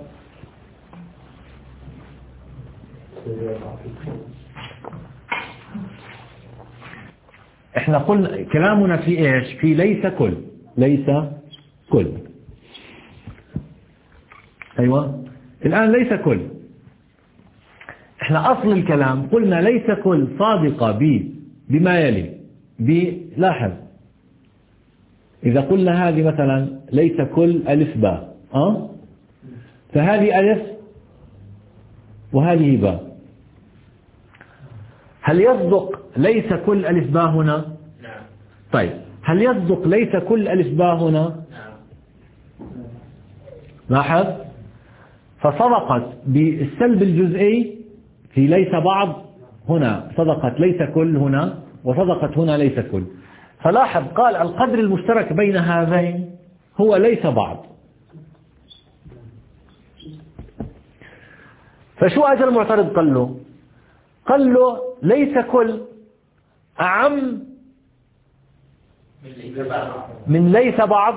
احنا قلنا كلامنا في ايش؟ في ليس كل، ليس كل. ايوه الان ليس كل، احنا اصل الكلام قلنا ليس كل صادقة ب بما يلي، بلاحظ اذا قلنا هذه مثلا ليس كل الف باء اه فهذه الف وهذه باء، هل يصدق ليس كل ألف باء هنا؟ نعم. طيب هل يصدق ليس كل ألف باء هنا؟ نعم. لاحظ فصدقت بالسلب الجزئي في ليس بعض هنا، صدقت ليس كل هنا، وصدقت هنا ليس كل. فلاحظ قال القدر المشترك بين هذين هو ليس بعض. فشو أجل المعترض قال له؟ قال له ليس كل أعم من ليس بعض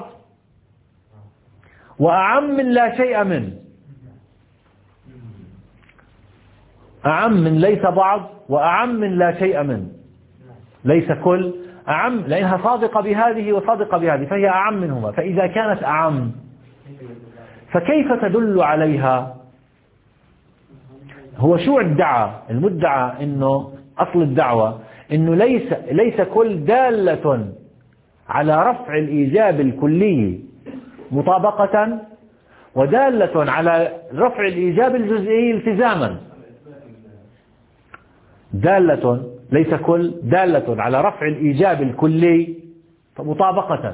وأعم من لا شيء منه. أعم من ليس بعض وأعم من لا شيء منه. ليس كل أعم لأنها صادقة بهذه وصادقة بهذه، فهي أعم منهما. فإذا كانت أعم فكيف تدل عليها؟ هو شو ادعى المدعى؟ انه اصل الدعوة انه ليس ليس كل دالة على رفع الايجاب الكلي مطابقة، ودالة على رفع الايجاب الجزئي التزاما. دالة ليس كل دالة على رفع الايجاب الكلي مطابقة،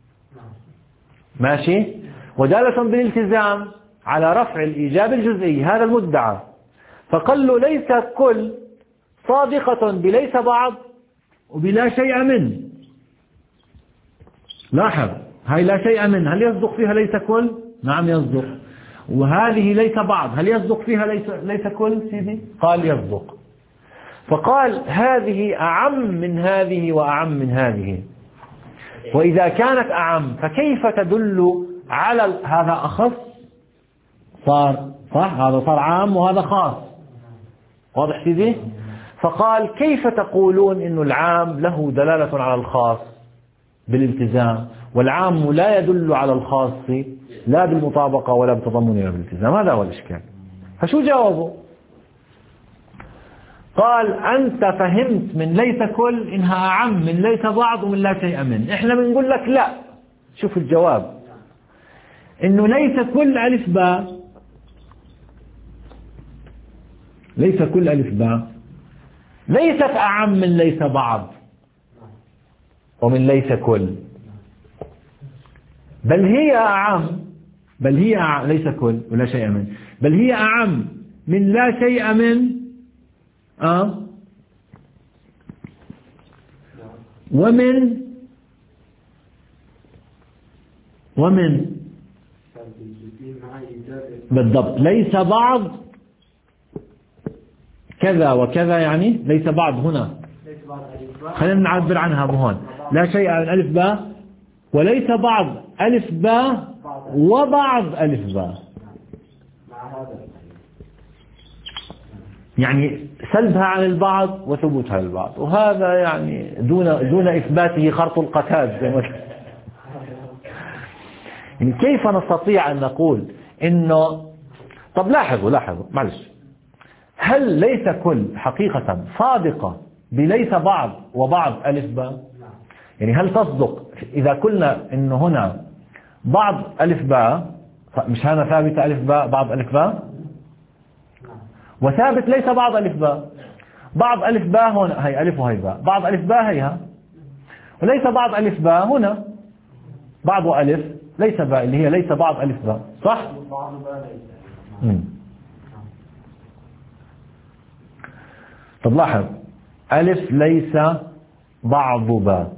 ماشي، ودالة بالالتزام على رفع الايجاب الجزئي، هذا المدعى. فقال له ليس كل صادقة بليس بعض وبلا شيء منه. لاحظ هاي لا شيء منه، هل يصدق فيها ليس كل؟ نعم يصدق. وهذه ليس بعض، هل يصدق فيها ليس, ليس كل سيدي؟ قال يصدق. فقال هذه أعم من هذه وأعم من هذه، وإذا كانت أعم فكيف تدل على هذا أخص؟ صار صح، هذا صار عام وهذا خاص، واضح سيدي؟ فقال كيف تقولون إنه العام له دلالة على الخاص بالالتزام، والعام لا يدل على الخاص لا بالمطابقة ولا بتضمن ولا بالالتزام؟ هذا هو الإشكال. فشو جاوبوا؟ قال أنت فهمت من ليس كل إنها أعم من ليس بعض ومن لا شيء منه. إحنا بنقول لك لا. شوف الجواب، إنه ليس كل ألف باء، ليس كل ألف باء ليست أعم من ليس بعض ومن ليس كل، بل هي أعم، بل هي أعم ليس كل ولا شيء من، بل هي أعم من لا شيء من أه ومن ومن بالضبط ليس بعض كذا وكذا، يعني ليس بعض هنا خلينا نعبر عنها بهون، لا شيء من ألف باء وليس بعض ألف باء وبعض ألف باء، يعني سلبها عن البعض وثبوتها للبعض، وهذا يعني دون دون إثباته خرط القتاد. يعني كيف نستطيع أن نقول إنه، طب لاحظوا لاحظوا معلش، هل ليس كل حقيقة صادقة بليس بعض وبعض ألف باء؟ يعني هل تصدق إذا قلنا إنه هنا بعض ألف باء مش هذا ثابت ألف باء بعض ألف باء، وثابت ليس بعض ألف باء. بعض ألف باء هنا هي ألف وهي باء، بعض ألف باء هيها، وليس بعض ألف باء هنا، بعض ألف ليس باء اللي هي ليس بعض ألف باء، صح؟ مم. طب لاحظ ألف ليس بعض باء،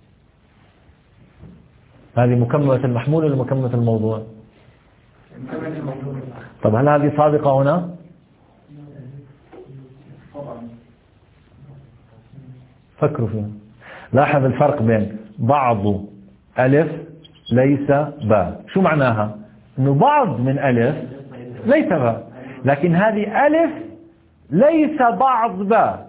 هذه مكملة المحمول ولا مكملة الموضوع؟ طب هل هذه صادقة هنا؟ فكروا فيها. لاحظ الفرق بين بعض ألف ليس باء، شو معناها؟ إنه بعض من ألف ليس باء، لكن هذه ألف ليس بعض باء،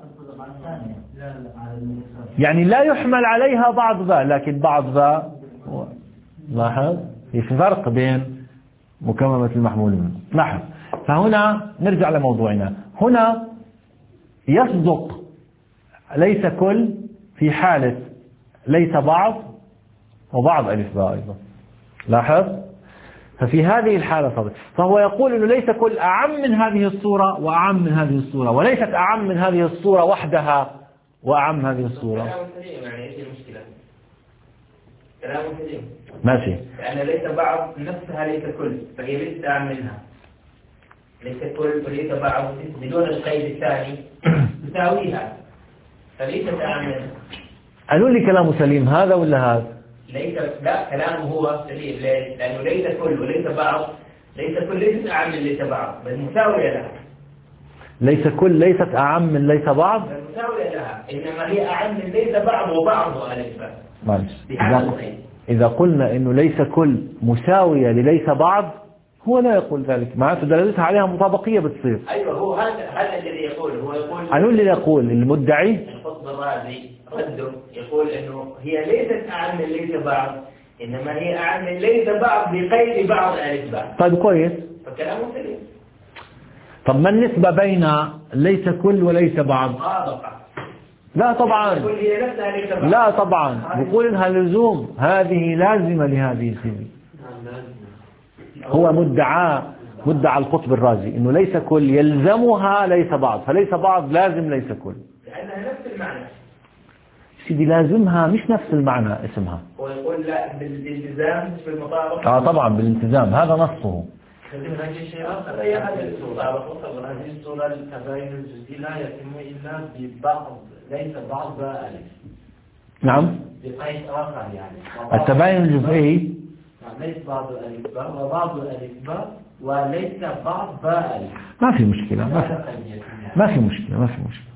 يعني لا يحمل عليها بعض باء لكن بعض باء. لاحظ في فرق بين مكملة المحمول منه. لاحظ، فهنا نرجع لموضوعنا. هنا يصدق ليس كل في حالة ليس بعض وبعض ألف باء أيضا. لاحظ، ففي هذه الحالة صدق. فهو يقول أنه ليس كل أعم من هذه الصورة وأعم من هذه الصورة، وليست أعم من هذه الصورة وحدها وأعم هذه الصورة. كلام سليم، يعني ايش المشكلة؟ كلام سليم ماشي، لأن ليس بعض نفسها ليس كل، فهي ليست أعم منها. ليس كل وليس بعض بدون القيد الثاني تساويها، فليست أعم منها. قالوا لي كلامه سليم هذا ولا هذا؟ ليس، لا كلامه هو سليم. ليش؟ لأنه ليس كل وليس بعض، ليس كل ليست أعم من ليس بعض، بل مساوية لها. ليس كل ليست أعم من ليس بعض، بل مساوية لها، إنما هي أعم من ليس بعض وبعض ألف باء. معلش، إذا قلنا إنه ليس كل مساوية لليس بعض، هو لا يقول ذلك، معناته دلالتها عليها مطابقية بتصير. أيوة، هو هذا هذا الذي يقول، هو يقول قالوا اللي يقول المدعي القطب الرازي رده يقول إنه هي ليست أعم من ليس بعض، إنما هي أعم من ليس بعض بقيد بعض ألف باء. طيب كويس، فكلامه سليم. طب ما النسبة بين ليس كل وليس بعض؟ مطابقة. لا طبعا، هي نفسها ليس بعض. لا طبعا، يقول إنها لزوم، هذه لازمة لهذه سيدي. هو مدعى مدعى القطب الرازي إنه ليس كل يلزمها ليس بعض، فليس بعض لازم ليس كل، لأنها نفس المعنى. سيدي لازمها مش نفس المعنى اسمها. هو يقول لا بالالتزام مش بالمطابقة. اه طبعا بالالتزام، هذا نصه. هذه شيء آخر، هي هذه الصورة، هذه الصورة التباين الجزئي لا يتم إلا ببعض ليس بعض باء ألف. نعم، بقيد آخر يعني. التباين الجزئي ليس بعض ألف باء وبعض ألف باء وليس بعض باء ألف. ما في مشكلة، ما في ما في مشكلة ما في مشكلة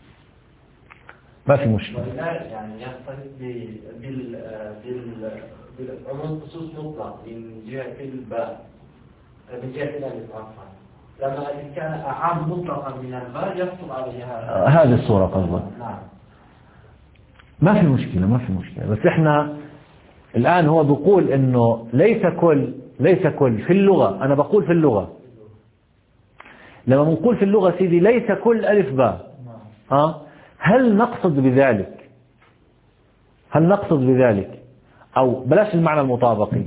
ما في مشكلة. ولا يعني يختلف بال بال بالعموم خصوص مطلق من جهة الباء، من جهة الألف عفوا. لما كان أعم مطلقا من الباء يحصل عليها هذه الصورة قصدك. نعم. ما في مشكلة ما في مشكلة، بس احنا الآن هو بيقول إنه ليس كل ليس كل في اللغة. أنا بقول في اللغة، لما بنقول في اللغة سيدي ليس كل ألف باء، ها، هل نقصد بذلك هل نقصد بذلك أو بلاش المعنى المطابقي،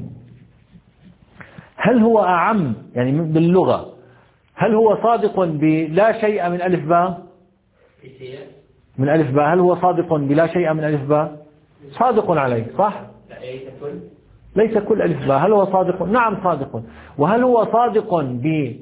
هل هو أعم يعني باللغة، هل هو صادق بلا شيء من ألف باء من ألف باء هل هو صادق بلا شيء من ألف باء؟ صادق عليه، صح؟ ليس كل ليس كل ألف باء، هل هو صادق؟ نعم صادق. وهل هو صادق ب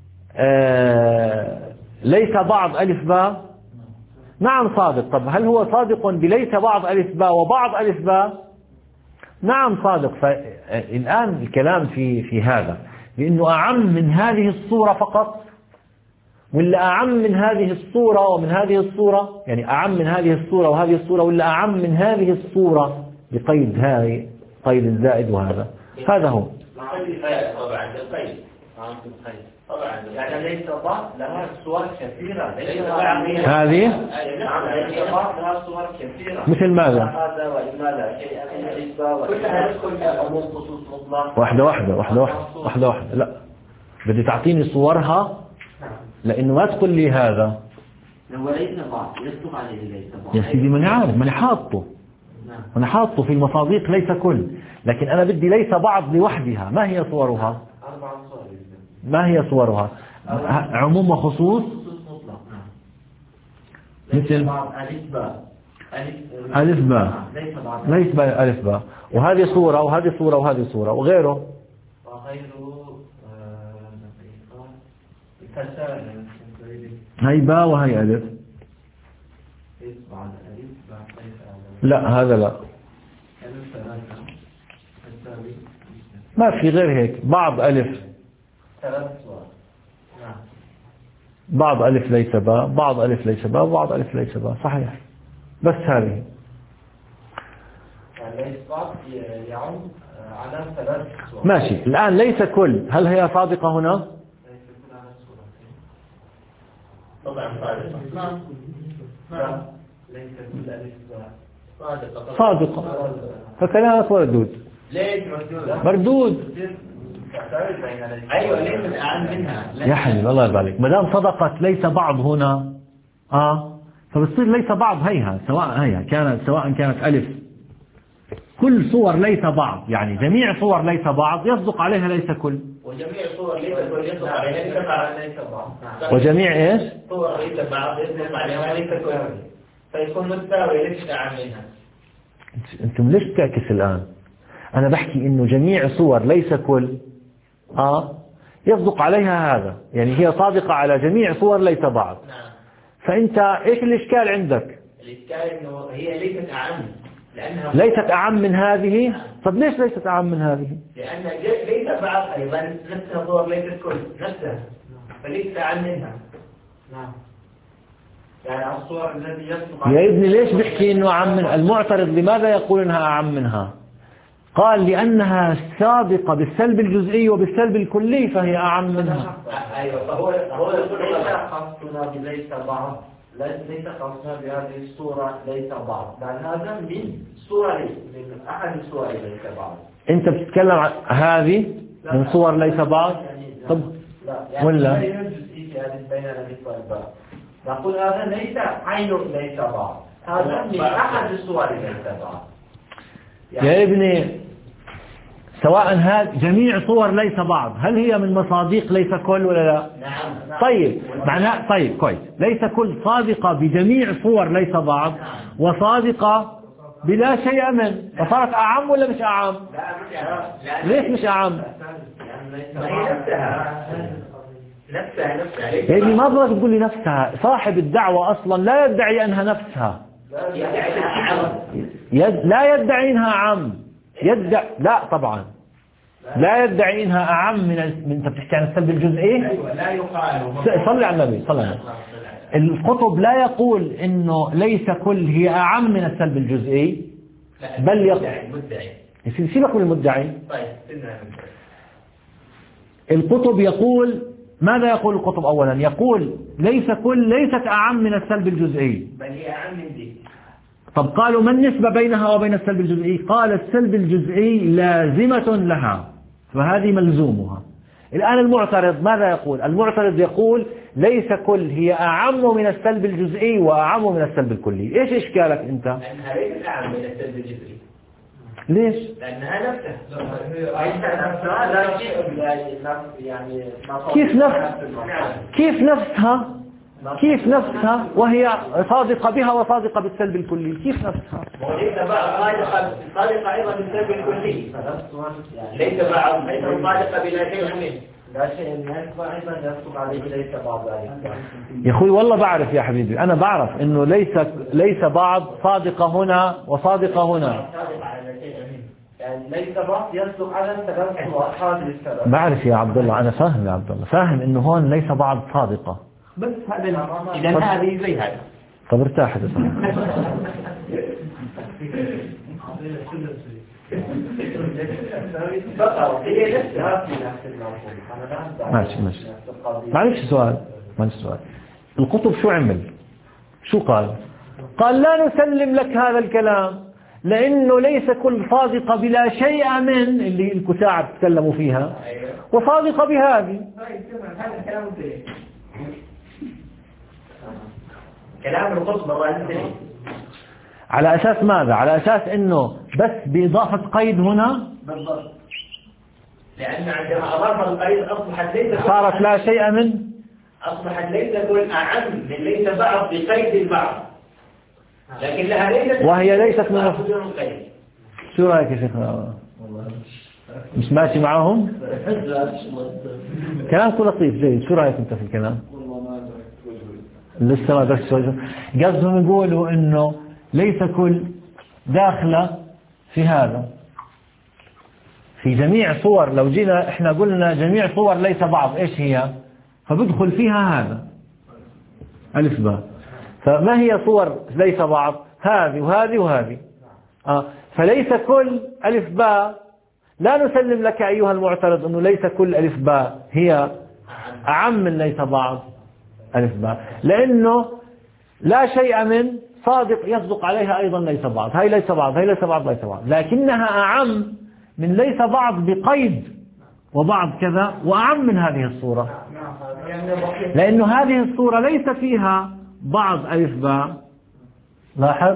آه ليس بعض ألف باء؟ نعم صادق. طب هل هو صادق بليس بعض ألف باء وبعض ألف باء؟ نعم صادق. فالآن الكلام في في هذا لأنه أعم من هذه الصورة فقط، ولا أعم من هذه الصورة ومن هذه الصورة، يعني أعم من هذه الصورة وهذه الصورة، ولا أعم من هذه الصورة بقيد هاي قيد الزائد وهذا هذا هو. طبعا القيد طبعا يعني ليس بعض لها صور كثيرة. هذه نعم ليس بعض لها صور كثيرة. مثل ماذا؟ هذا وإما لا شيء من الإثبات كلها تدخل عموم خصوص مطلق. واحدة واحدة واحدة واحدة واحدة واحدة لا بدي تعطيني صورها، لأنه ما تقول لي هذا هو ليس بعض يصدق عليه ليس بعض. يا سيدي ماني عارف، ماني حاطه ماني حاطه في المصادق ليس كل، لكن أنا بدي ليس بعض لوحدها. ما هي صورها؟ أربعة ما هي صورها؟ عموم وخصوص مثل ألف باء ألف باء ليس باء ألف باء، وهذه صورة وهذه صورة وهذه صورة وغيره وغيره هاي باء وهي ألف. لا هذا لا، ما في غير هيك. بعض ألف بعض ألف ليس باء، بعض ألف ليس باء، بعض ألف ليس باء، صحيح. بس هذه يعم على ثلاث صور. ماشي. الآن ليس كل، هل هي صادقة هنا؟ طبعا صادقة. نعم. ليس كل ألف صادقة. صادقة. فكلامك مردود. ليش مردود؟ مردود. أيوة ليس أعم منها. يا حبيبي الله يرضى عليك، ما دام صدقت ليس بعض هنا اه فبتصير ليس بعض هيها، سواء هيها كانت سواء كانت ألف. كل صور ليس بعض، يعني جميع صور ليس بعض يصدق عليها ليس كل. وجميع صور ليس كل يصدق عليها ليس بعض. وجميع ايش؟ صور ليس بعض يصدق عليها ليس كل، فيكون متساوي ليس أعم منها. انتم ليش تعكس الآن؟ أنا بحكي إنه جميع صور ليس كل آه يصدق عليها هذا، يعني هي صادقة على جميع صور ليس بعض. نعم. فأنت إيش الإشكال عندك؟ الإشكال إنه هي ليست أعم لأنها ليست أعم من هذه. طب ليش ليست أعم من هذه؟ لأن ليس بعض أيضا نفسها صور ليست كل نفسها، فليس أعم منها. نعم. يعني الصور الذي يصدق يا ابني ليش بحكي إنه أعم من المعترض؟ لماذا يقول إنها أعم منها؟ قال لأنها صادقة بالسلب الجزئي وبالسلب الكلي فهي أعم منها. أيوة. فهو هو ليس خاصنا بليس بعض، ليس خاصنا بهذه الصورة ليس بعض، لأن هذا من صور من أحد الصور ليس بعض. أنت بتتكلم عن هذه من صور ليس بعض. طب لا ولا يعني الجزئي في هذه بين الألف والباء، نقول هذا ليس عين ليس بعض، هذا من أحد الصور ليس بعض. يا ابني سواء هذا جميع صور ليس بعض، هل هي من مصادق ليس كل ولا لا؟ نعم. طيب معناه طيب كويس، ليس كل صادقة بجميع صور ليس بعض وصادقة بلا شيء من، فصارت أعم ولا مش أعم؟ لا ليش مش أعم؟ ما هي نفسها نفسها نفسها يا ابني ما بدك تقول لي نفسها، صاحب الدعوة أصلا لا يدعي أنها نفسها. يد... لا يدعي أنها أعم، يدعي لا طبعا لا يدعي أنها أعم من ال... من أنت بتحكي عن السلب الجزئي. أيوة لا يقال. صلي على النبي صلى الله عليه وسلم. القطب لا يقول إنه ليس كل هي أعم من السلب الجزئي، بل يقول المدعي. سيبك من المدعي. طيب القطب يقول ماذا يقول القطب؟ أولا يقول ليس كل ليست أعم من السلب الجزئي، بل هي أعم من دي. طب قالوا ما النسبة بينها وبين السلب الجزئي؟ قال السلب الجزئي لازمة لها فهذه ملزومها. الآن المعترض ماذا يقول؟ المعترض يقول ليس كل هي أعم من السلب الجزئي وأعم من السلب الكلي. إيش إشكالك أنت؟ لأنها ليست أعم من السلب الجزئي. ليش؟ لأنها نفسها. نفسها لا شيء يعني كيف نفس كيف نفسها كيف نفسها وهي صادقة بها وصادقة بالسلب الكلي؟ كيف نفسها؟ وليس بعض صادقة صادقة أيضا بالسلب الكلي. ليس بعض أيضا صادقة بلا شيء منه. لا شيء منه أيضا يصدق عليه ليس بعض ذلك. يا أخوي والله بعرف يا حبيبي، أنا بعرف إنه ليس ليس بعض صادقة هنا وصادقة هنا. يعني ليس بعض يصدق على الثلاث وأحد الثلاث. بعرف يا عبد الله، أنا فاهم يا عبد الله، فاهم إنه هون ليس بعض صادقة. بس هذا إذا هذه زي هذا. طب ارتاح يا ماشي ماشي. معلش سؤال معلش سؤال القطب شو عمل؟ شو قال؟ قال لا نسلم لك هذا الكلام لأنه ليس كل صادقة بلا شيء من اللي الكتاعب تكلموا فيها وصادقة بهذه. كلام القطب الرئيسي على أساس ماذا؟ على أساس إنه بس بإضافة قيد هنا بالضبط. لأن عندما أضاف القيد أصبحت ليس صارت لا شيء من أصبحت ليس كل أعم من ليس بعض بقيد البعض، لكن لها ليست وهي ليست من بدون قيد. شو رأيك يا شيخ؟ مش ماشي معهم؟ كلامكم لطيف جيد. شو رأيك أنت في الكلام؟ لسه ما درست وجه. قصدهم يقولوا إنه ليس كل داخلة في هذا في جميع صور. لو جينا إحنا قلنا جميع صور ليس بعض إيش هي؟ فبدخل فيها هذا ألف باء. فما هي صور ليس بعض؟ هذه وهذه وهذه. آه. فليس كل ألف باء لا نسلم لك أيها المعترض أنه ليس كل ألف باء هي أعم من ليس بعض ألف باء، لأنه لا شيء من صادق يصدق عليها أيضا ليس بعض. هاي ليس بعض، هاي ليس بعض، ليس بعض، لكنها أعم من ليس بعض بقيد وبعض كذا، وأعم من هذه الصورة، لأنه هذه الصورة ليس فيها بعض ألف باء. لاحظ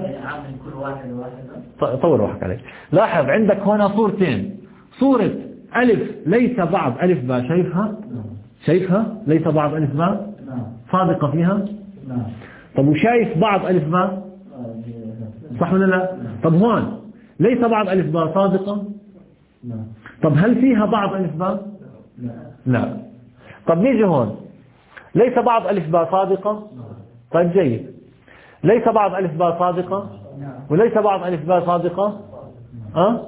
طور روحك عليك. لاحظ عندك هنا صورتين، صورة ألف ليس بعض ألف باء، شايفها شايفها ليس بعض ألف باء صادقة فيها. طب وشايف بعض ألف باء صح ولا لا؟ طب هون ليس بعض ألف باء صادقة. طب هل فيها بعض ألف باء؟ لا. طب نيجي هون ليس بعض ألف باء صادقة. طيب جيد، ليس بعض ألف باء صادقة وليس بعض ألف باء صادقة. أه؟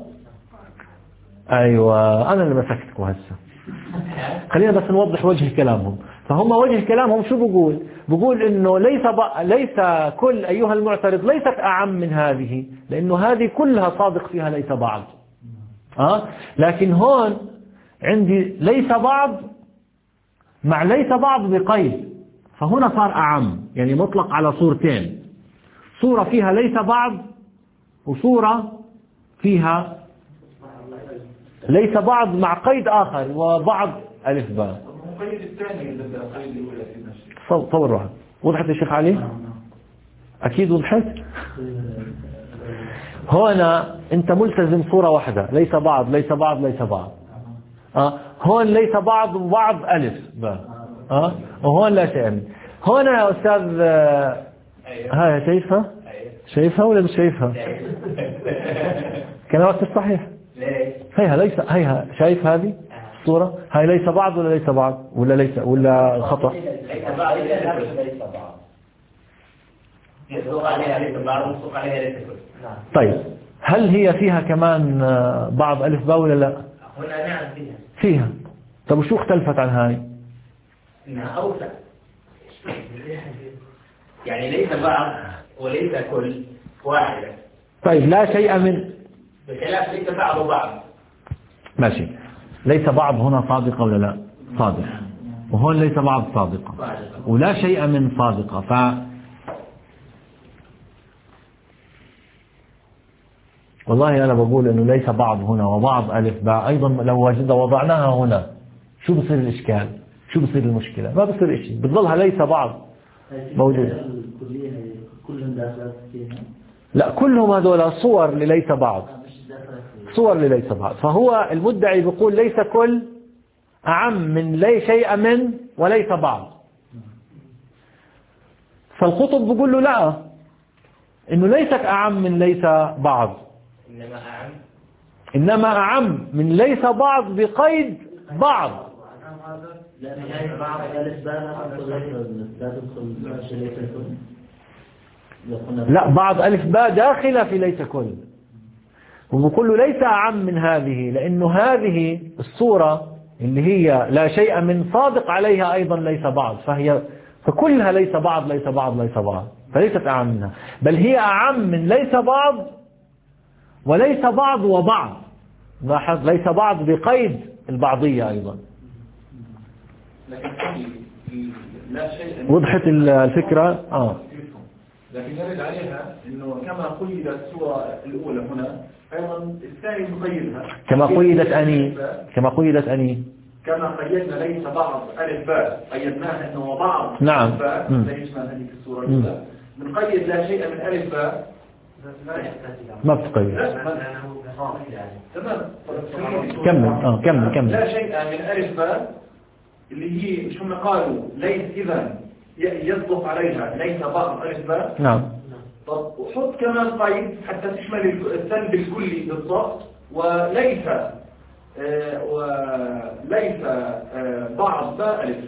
أيوة أنا اللي مسكتكم هسه. خلينا بس نوضح وجه كلامهم. فهم وجه كلامهم شو بقول؟ بقول إنه ليس ليس كل أيها المعترض ليست أعم من هذه، لأنه هذه كلها صادق فيها ليس بعض. أه؟ لكن هون عندي ليس بعض مع ليس بعض بقيد، فهنا صار أعم، يعني مطلق على صورتين، صورة فيها ليس بعض وصورة فيها ليس بعض مع قيد آخر وبعض ألف باء. القيد الثاني اللي القيد الأولى طور روحك. وضحت يا شيخ علي؟ أكيد وضحت. هنا أنت ملتزم صورة واحدة، ليس بعض ليس بعض ليس بعض. أه؟ هون ليس بعض وبعض ألف باء. أه؟ وهون لا شيء منه. هنا يا أستاذ هاي شايفها؟ شايفها ولا مش شايفها؟ كلامك صحيح. هيها ليس هيها شايف هذه الصورة؟ هاي ليس بعض ولا ليس بعض ولا ليس ولا خطأ؟ ليس بعض ليس بعض. يسوق عليها ليس بعض ويسوق عليها ليس كل. طيب هل هي فيها كمان بعض ألف باء ولا لا؟ هنا نعم فيها. فيها. طب وشو اختلفت عن هاي؟ إنها أوسع. يعني ليس بعض وليس كل واحدة. طيب لا شيء من بخلاف ليس بعض وبعض. ماشي. ليس بعض هنا صادقة ولا لا؟ صادق. وهون ليس بعض صادقة ولا شيء من صادقة. ف والله أنا بقول إنه ليس بعض هنا وبعض ألف باء أيضا لو وجد وضعناها هنا شو بصير الإشكال؟ شو بصير المشكلة؟ ما بصير إشي، بتظلها ليس بعض موجودة. لا كلهم هذول صور لليس بعض، صور لليس بعض. فهو المدعي بيقول ليس كل أعم من لي شيء من وليس بعض. فالقطب بيقول له لا، إنه ليست أعم من ليس بعض، إنما أعم إنما أعم من ليس بعض بقيد بعض. لا بعض ألف باء داخلة في ليس كل، وبقول له ليس أعم من هذه، لأنه هذه الصورة اللي هي لا شيء من صادق عليها أيضا ليس بعض، فهي فكلها ليس بعض ليس بعض ليس بعض، فليست أعم منها، بل هي أعم من ليس بعض وليس بعض وبعض. لاحظ ليس بعض بقيد البعضية أيضا. لكن لا شيء وضحت الفكرة. آه. لكن يرد عليها انه كما قيدت الصورة الاولى هنا ايضا الثاني نقيدها كما قيدت اني كما قيدت اني كما قيدنا ليس بعض الف باء قيدناها انه بعض نعم باء زي ما هذه الصورة الاولى بنقيد لا شيء من الف باء ما بتقيد. تمام. كمل اه كمل كمل. لا شيء من ألف باء اللي هي شو ما قالوا ليس إذا يصدق عليها ليس بعض ألف باء. نعم. طب وحط كمان قيد حتى تشمل السلب الكلي بالضبط وليس آه وليس آه بعض باء ألف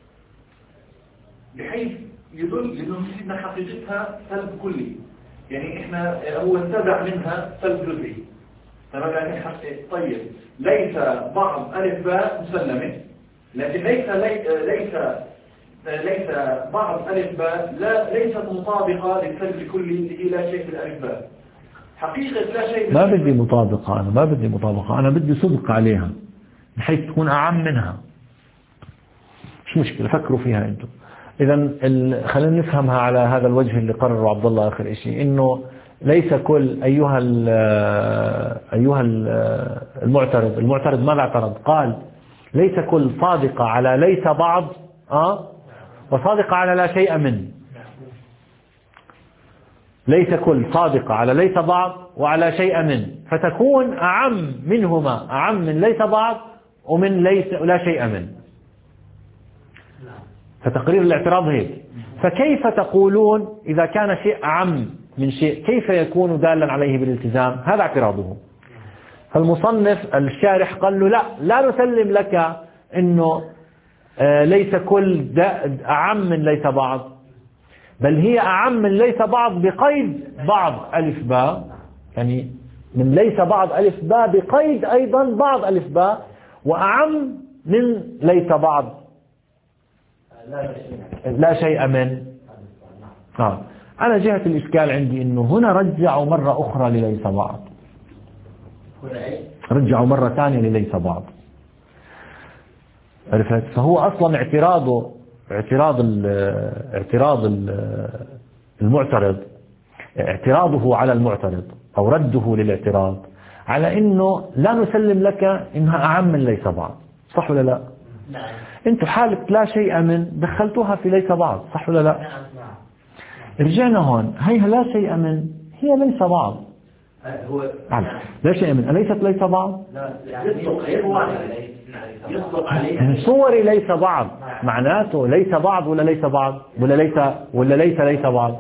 بحيث يدل انه سيدنا حقيقتها سلب كلي، يعني احنا هو انتزع منها سلب جزئي. تمام. لكن طيب ليس بعض ألف باء مسلمة، لكن ليس ليس ليس بعض ألف باء لا ليست مطابقة للسلب الكلي اللي هي لا شيء في الألف باء. حقيقة لا شيء ما بدي مطابقة، أنا ما بدي مطابقة، أنا بدي صدق عليها بحيث تكون أعم منها. مش مشكلة، فكروا فيها أنتم. إذا خلينا نفهمها على هذا الوجه اللي قرره عبد الله آخر شيء، إنه ليس كل أيها ال أيها ال المعترض المعترض ماذا اعترض؟ قال ليس كل صادقة على ليس بعض آه وصادقة على لا شيء من. ليس كل صادقة على ليس بعض وعلى شيء من، فتكون أعم منهما، أعم من ليس بعض ومن ليس لا شيء من. فتقرير الاعتراض هيك. فكيف تقولون إذا كان شيء أعم من شيء كيف يكون دالا عليه بالالتزام؟ هذا اعتراضه. فالمصنف الشارح قال له لا لا نسلم لك إنه آه ليس كل أعم من ليس بعض، بل هي أعم من ليس بعض بقيد بعض ألف باء، يعني من ليس بعض ألف باء بقيد أيضا بعض ألف باء، وأعم من ليس بعض لا شيء من. آه. أنا جهة الإشكال عندي إنه هنا رجعوا مرة أخرى لليس بعض، رجعوا مرة ثانية لليس بعض. عرفت؟ فهو أصلا اعتراضه اعتراض ال اعتراض ال المعترض اعتراضه على المعترض أو رده للاعتراض على إنه لا نسلم لك إنها أعم من ليس بعض. صح ولا لا؟ نعم. أنتم حالة لا شيء من دخلتوها في ليس بعض. صح ولا لا؟ نعم. نعم. رجعنا هون هيها لا شيء من هي ليس بعض. هو لا شيء من أليست ليس بعض؟ يصدق عليه من صور ليس بعض، معناته ليس بعض ولا ليس بعض ولا ليس ولا ليس ليس بعض.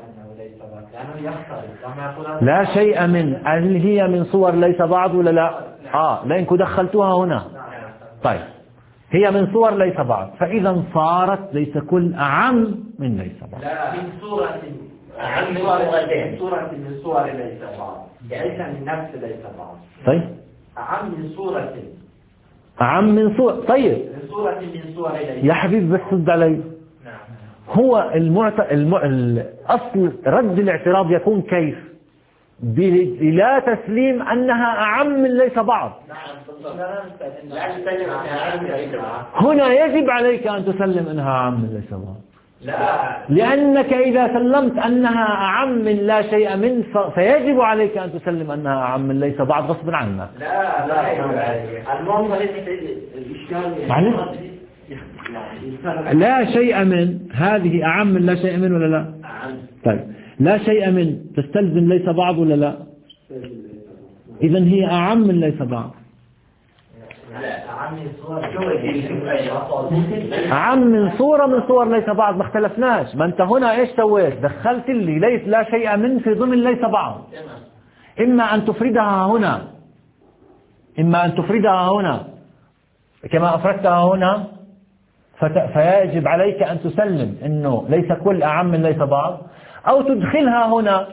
لا شيء من هل هي من صور ليس بعض ولا لا؟ آه لأنكم دخلتوها هنا. طيب هي من صور ليس بعض، فإذا صارت ليس كل أعم من ليس بعض. لا من صورة أعم من صورتين، صورة من صور ليس بعض، ليس من نفس ليس بعض. طيب أعم من صورة أعم من صور. طيب من صورة من صور ليس. يا حبيبي بس رد علي. نعم. هو المعت... الم... الأصل رد الاعتراض يكون كيف؟ بلا تسليم أنها أعم من ليس بعض. هنا يجب عليك أن تسلم أنها أعم من ليس بعض. لا. لأنك إذا سلمت أنها أعم من لا شيء من فيجب عليك أن تسلم أنها أعم من ليس بعض غصب عنك. لا لا الموضوع الإشكال معلش لا شيء من هذه أعم من لا شيء من ولا لا؟ طيب لا شيء من تستلزم ليس بعض ولا لا؟ إذن هي أعم من ليس بعض. أعم من صورة من صور ليس بعض، ما اختلفناش. ما أنت هنا إيش سويت؟ دخلت لي ليس لا شيء من في ضمن ليس بعض. إما أن تفردها هنا إما أن تفردها هنا كما أفردتها هنا فيجب عليك أن تسلم إنه ليس كل أعم من ليس بعض، أو تدخلها هنا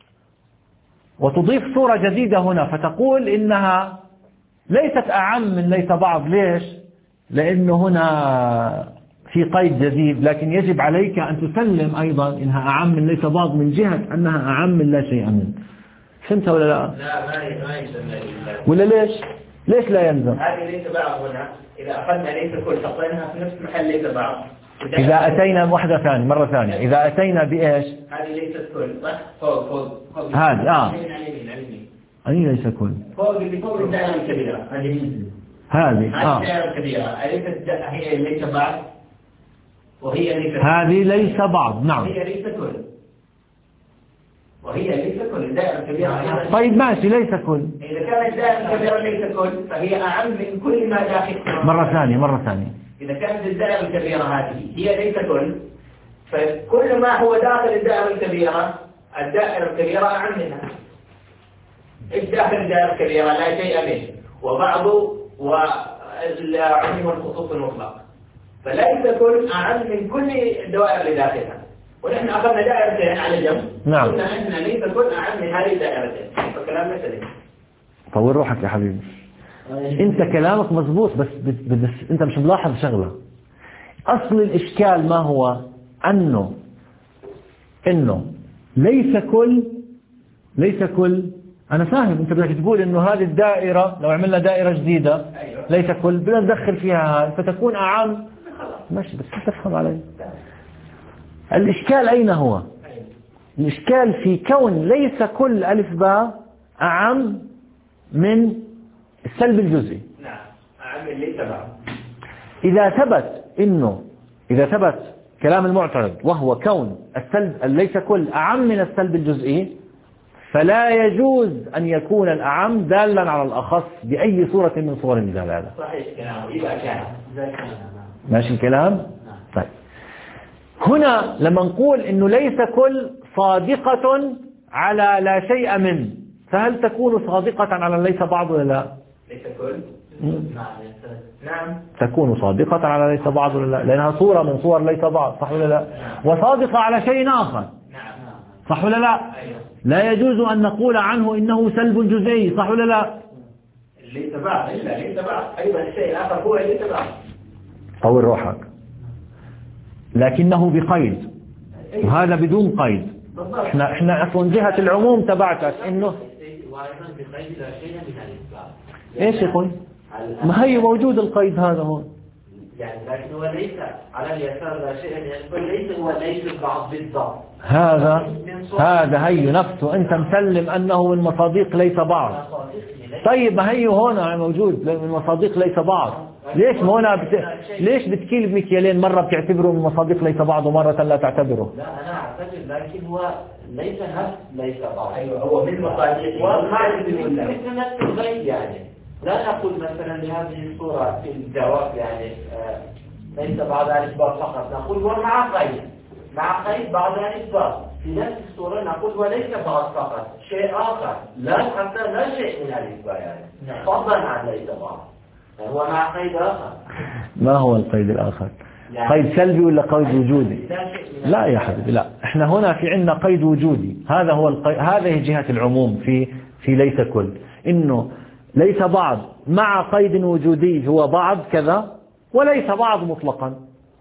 وتضيف صورة جديدة هنا فتقول إنها ليست أعم من ليس بعض. ليش؟ لأنه هنا في قيد جديد، لكن يجب عليك أن تسلم أيضا إنها أعم من ليس بعض من جهة أنها أعم من لا شيء من. فهمت ولا لا؟ لا ما يلزم. ولا ليش؟ ليش لا يلزم؟ هذه ليس بعض هنا، إذا أخذنا ليس كل حطيناها في نفس محل ليس بعض. إذا أتينا واحدة ثانية مرة ثانية إذا أتينا بإيش؟ هذه ليست كل صح؟ فوق فوق فوق. هذه آه. أي ليس كل. فوق اللي فوق الدائرة الكبيرة. هذه آه. الدائرة الكبيرة أليست هي ليس بعض وهي ليست. هذه ليس بعض. نعم. هي ليس كل. وهي ليس كل. الدائرة الكبيرة طيب ماشي ليس كل. إذا كانت الدائرة الكبيرة ليس كل فهي أعم من كل ما داخلها. مرة ثانية مرة ثانية إذا كانت الدائرة الكبيرة هذه هي ليس كل، فكل ما هو داخل الدائرة الكبيرة الدائرة الكبيرة أعم منها. إيش داخل الدائرة الكبيرة؟ لا شيء منه، وبعض والعموم والخصوص المطلق، فليس كل أعم من كل الدوائر اللي داخلها. ونحن أخذنا دائرتين على جنب، نعم، قلنا أن ليس كل أعم من هذه الدائرتين، فكلام مثلي. طول روحك يا حبيبي، انت كلامك مضبوط، بس, بس انت مش ملاحظ شغلة. اصل الاشكال ما هو انه انه ليس كل ليس كل انا فاهم انت بدك تقول انه هذه الدائرة لو عملنا دائرة جديدة ليس كل بدنا ندخل فيها هاي فتكون اعم. ماشي بس تفهم علي. الاشكال اين هو؟ الاشكال في كون ليس كل الف باء اعم من السلب الجزئي. نعم، أعم من ليس باء. إذا ثبت إنه إذا ثبت كلام المعترض وهو كون السلب ليس كل أعم من السلب الجزئي، فلا يجوز أن يكون الأعم دالا على الأخص بأي صورة من صور الدلالة. صحيح كلامه إذا كان ماشي الكلام؟ طيب هنا لما نقول إنه ليس كل صادقة على لا شيء من، فهل تكون صادقة على ليس بعض ولا لا؟ ليس كل نعم تكون صادقة على ليس بعض ولا لا، لأنها صورة من صور ليس بعض، صح ولا لا؟ وصادقة على شيء آخر، صح ولا لا؟ لا يجوز أن نقول عنه إنه سلب جزئي، صح ولا لا؟ ليس بعض إلا ليس بعض، أيضا الشيء الآخر هو ليس بعض. طول روحك، لكنه بقيد، وهذا بدون قيد. احنا احنا اصلا جهة العموم تبعتك انه وايضا بقيد لا شيء من الإثبات. ايش يقول؟ ما هي موجود القيد هذا هون. يعني لكن هو ليس على اليسار لا شيء من الإثبات، ليس هو ليس البعض بالضبط. هذا هذا هي نفسه انت مسلم انه من مصادق ليس بعض. طيب ما هي هنا موجود من مصادق ليس بعض. ليش هنا بت... ليش بتكيل بمكيالين، مرة بتعتبره من مصادق ليس بعض ومرة لا تعتبره؟ لا أنا أعتبر، لكن هو ليس نفس ليس بعض. أيوة هو من مصادق مثل نفس الغيب. يعني لا نقول مثلا لهذه الصورة في الجواب يعني آه ليس بعض الإثبات فقط، نقول هو مع قيد مع قيد بعض الإثبات. في نفس الصورة نقول هو ليس بعض فقط، شيء آخر لا حتى لا شيء من الإثبات، يعني فضلا عن ليس بعض، هو مع قيد آخر. ما هو القيد الآخر؟ قيد سلبي ولا قيد وجودي؟ لا يا حبيبي لا، احنا هنا في عندنا قيد وجودي. هذا هو القيد، هذه جهة العموم في في ليس كل، انه ليس بعض مع قيد وجودي هو بعض كذا، وليس بعض مطلقا.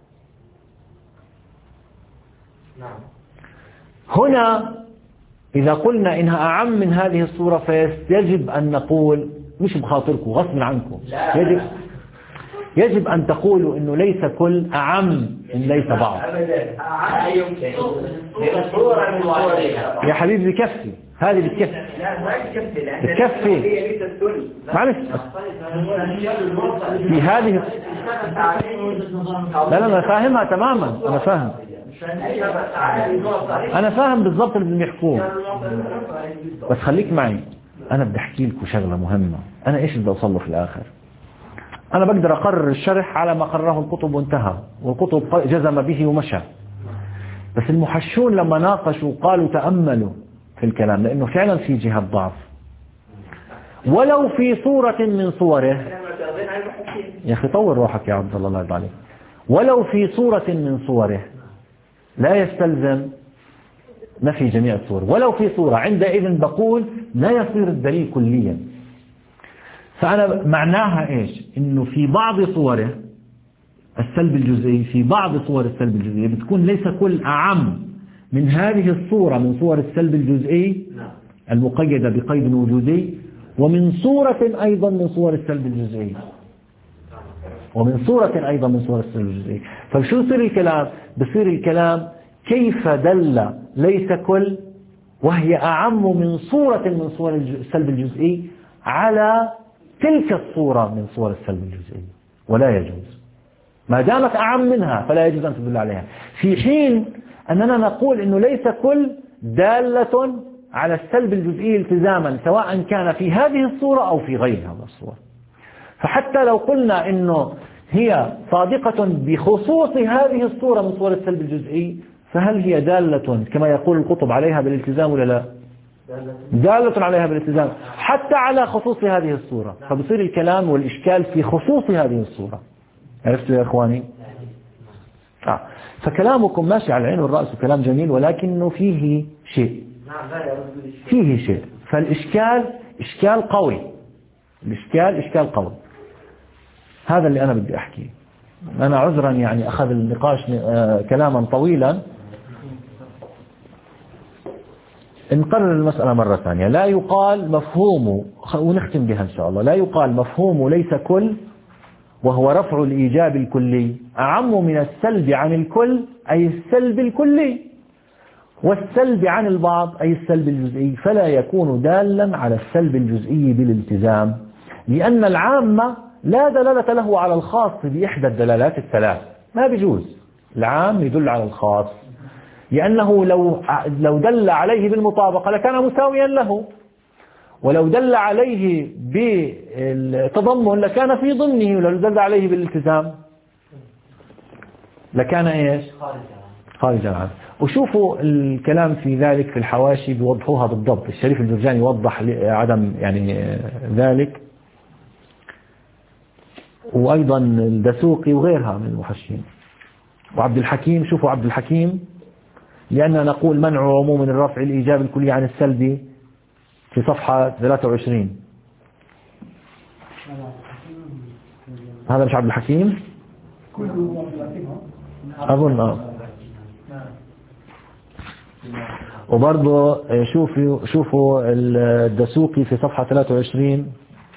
نعم. هنا إذا قلنا إنها أعم من هذه الصورة فيجب أن نقول، مش بخاطركم غصب عنكم، يجب يجب أن تقولوا إنه ليس كل أعم من ليس بعض. يا حبيبي بكفي، هذه بتكفي بتكفي معلش في هذه. لا لا أنا فاهمها تماما، أنا فاهم أنا فاهم بالضبط اللي بدهم يحكوه، بس خليك معي. أنا بدي أحكي لكم شغلة مهمة. أنا إيش بدي أوصله في الآخر؟ أنا بقدر أقرر الشرح على ما قرره الكتب وانتهى، والكتب جزم به ومشى. بس المحشون لما ناقشوا قالوا تأملوا في الكلام، لأنه فعلا في جهة ضعف ولو في صورة من صوره. يا أخي طور روحك يا عبد الله، الله يرضى عليك. ولو في صورة من صوره لا يستلزم نفي جميع الصور، ولو في صورة، عندئذ بقول لا يصير الدليل كليا. فأنا معناها إيش؟ إنه في بعض صوره السلب الجزئي، في بعض صور السلب الجزئي بتكون ليس كل أعم من هذه الصورة من صور السلب الجزئي المقيدة بقيد وجودي، ومن صورة أيضا من صور السلب الجزئي، ومن صورة أيضا من صور السلب الجزئي. فشو يصير الكلام؟ بصير الكلام كيف دل ليس كل وهي أعم من صورة من صور السلب الجزئي على تلك الصورة من صور السلب الجزئي، ولا يجوز. ما دامت أعم منها فلا يجوز أن تدل عليها، في حين أننا نقول أنه ليس كل دالة على السلب الجزئي التزاما، سواء كان في هذه الصورة أو في غير هذه الصورة. فحتى لو قلنا إنه هي صادقة بخصوص هذه الصورة من صور السلب الجزئي، فهل هي دالة كما يقول القطب عليها بالالتزام ولا لا؟ دالة عليها بالالتزام حتى على خصوص هذه الصورة. فبصير الكلام والإشكال في خصوص هذه الصورة. عرفتوا يا إخواني؟ آه. فكلامكم ماشي على العين والرأس وكلام جميل، ولكنه فيه شيء فيه شيء فالإشكال إشكال قوي. الإشكال إشكال قوي. هذا اللي أنا بدي أحكيه. أنا عذرا يعني أخذ النقاش كلاما طويلا. نقرر المسألة مرة ثانية. لا يقال مفهوم، ونختم بها إن شاء الله، لا يقال مفهوم ليس كل وهو رفع الإيجاب الكلي أعم من السلب عن الكل أي السلب الكلي، والسلب عن البعض أي السلب الجزئي، فلا يكون دالا على السلب الجزئي بالالتزام، لأن العام لا دلالة له على الخاص بإحدى الدلالات الثلاث. ما بيجوز العام يدل على الخاص، لأنه لو لو دل عليه بالمطابقة لكان مساويا له، ولو دل عليه بالتضمن لكان في ضمنه، ولو دل عليه بالالتزام لكان ايش؟ خارجا عنه. وشوفوا الكلام في ذلك في الحواشي بيوضحوها بالضبط. الشريف الجرجاني وضح عدم يعني ذلك، وأيضا الدسوقي وغيرها من المحشين، وعبد الحكيم. شوفوا عبد الحكيم، لأننا نقول منع عموم الرفع الإيجاب الكلي عن السلبي في صفحة ثلاثة وعشرين. هذا مش عبد الحكيم أظن. آه. وبرضه شوفوا شوفوا الدسوقي في صفحة ثلاثة وعشرين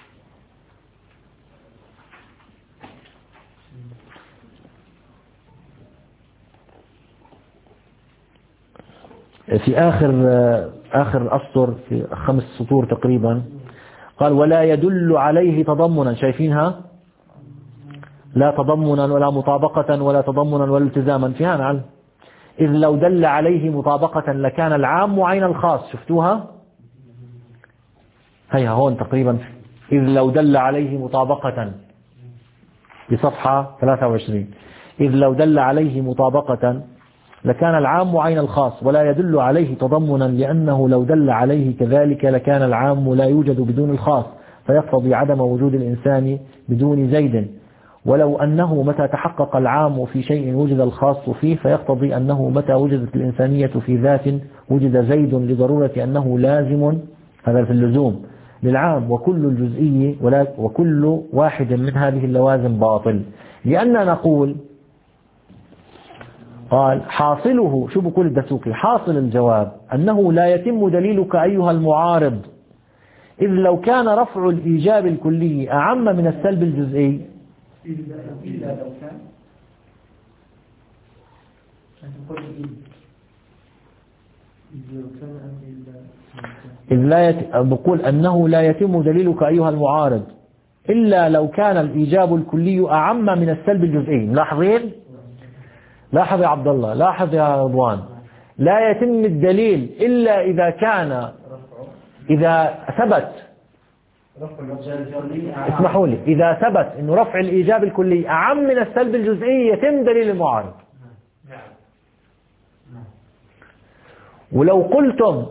في آخر آخر أسطر في خمس سطور تقريبا، قال ولا يدل عليه تضمنا. شايفينها؟ لا تضمنا ولا مطابقة ولا تضمنا ولا التزاما فيها نعم. إذ لو دل عليه مطابقة لكان العام عين الخاص. شفتوها؟ هيها هون تقريبا. إذ لو دل عليه مطابقة بصفحة ثلاثة وعشرين، إذ لو دل عليه مطابقة لكان العام عين الخاص ولا يدل عليه تضمنا، لأنه لو دل عليه كذلك لكان العام لا يوجد بدون الخاص، فيقتضي عدم وجود الإنسان بدون زيد، ولو أنه متى تحقق العام في شيء وجد الخاص فيه، فيقتضي أنه متى وجدت الإنسانية في ذات وجد زيد، لضرورة أنه لازم، هذا في اللزوم للعام، وكل الجزئي وكل واحد من هذه اللوازم باطل. لأننا نقول قال حاصله، شو بقول الدسوقي؟ حاصل الجواب أنه لا يتم دليلك أيها المعارض، إذ لو كان رفع الإيجاب الكلي أعم من السلب الجزئي. إلا لو كان إذ لا يت... بقول أنه لا يتم دليلك أيها المعارض إلا لو كان الإيجاب الكلي أعم من السلب الجزئي. ملاحظين؟ لاحظ يا عبد الله، لاحظ يا رضوان، لا يتم الدليل إلا إذا كان إذا ثبت، اسمحوا لي، إذا ثبت أنه رفع الإيجاب الكلي أعم من السلب الجزئي يتم دليل المعارض. ولو قلتم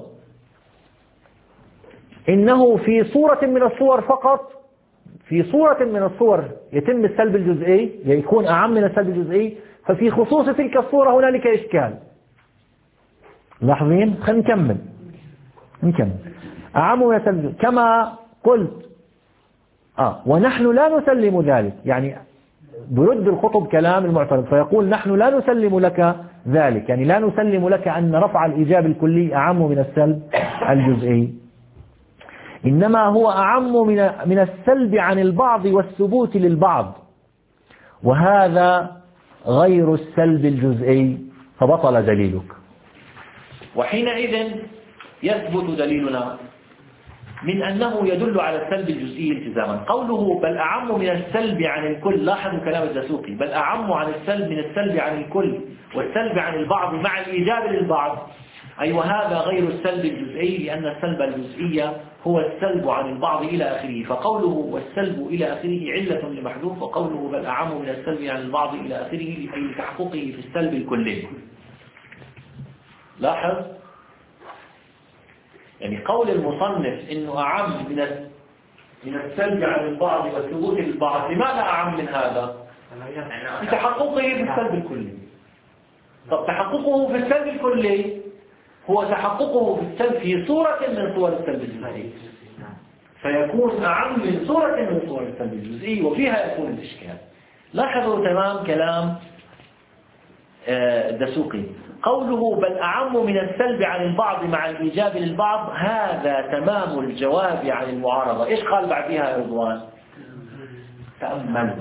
إنه في صورة من الصور فقط، في صورة من الصور يتم السلب الجزئي يكون أعم من السلب الجزئي، ففي خصوص تلك الصورة هنالك إشكال. لاحظين؟ خلينا نكمل نكمل أعم من السلب كما قلت. آه ونحن لا نسلم ذلك، يعني برد الخطب كلام المعترض فيقول نحن لا نسلم لك ذلك، يعني لا نسلم لك أن رفع الإيجاب الكلي أعم من السلب الجزئي، إنما هو أعم من من السلب عن البعض والثبوت للبعض، وهذا غير السلب الجزئي، فبطل دليلك. وحينئذ يثبت دليلنا من أنه يدل على السلب الجزئي التزاما. قوله بل أعم من السلب عن الكل، لاحظوا كلام الدسوقي، بل أعم عن السلب من السلب عن الكل والسلب عن البعض مع الإيجاب للبعض. أي وهذا غير السلب الجزئي، لأن السلب الجزئي هو السلب عن البعض إلى آخره، فقوله والسلب إلى آخره علة لمحذوف، وقوله بل أعم من السلب عن البعض إلى آخره أي لتحققه في السلب الكلي. لاحظ يعني قول المصنف إنه أعم من من السلب عن البعض والثبوت للبعض، لماذا أعم من هذا؟ لتحققه في السلب الكلي. طب تحققه في السلب الكلي هو تحققه في السلب في صورة من صور السلب الجزئي، فيكون أعم من صورة من صور السلب الجزئي، وفيها يكون الإشكال. لاحظوا تمام كلام الدسوقي، قوله بل أعم من السلب عن البعض مع الإيجاب للبعض، هذا تمام الجواب عن المعارضة. إيش قال بعدها يا رضوان؟ تأمل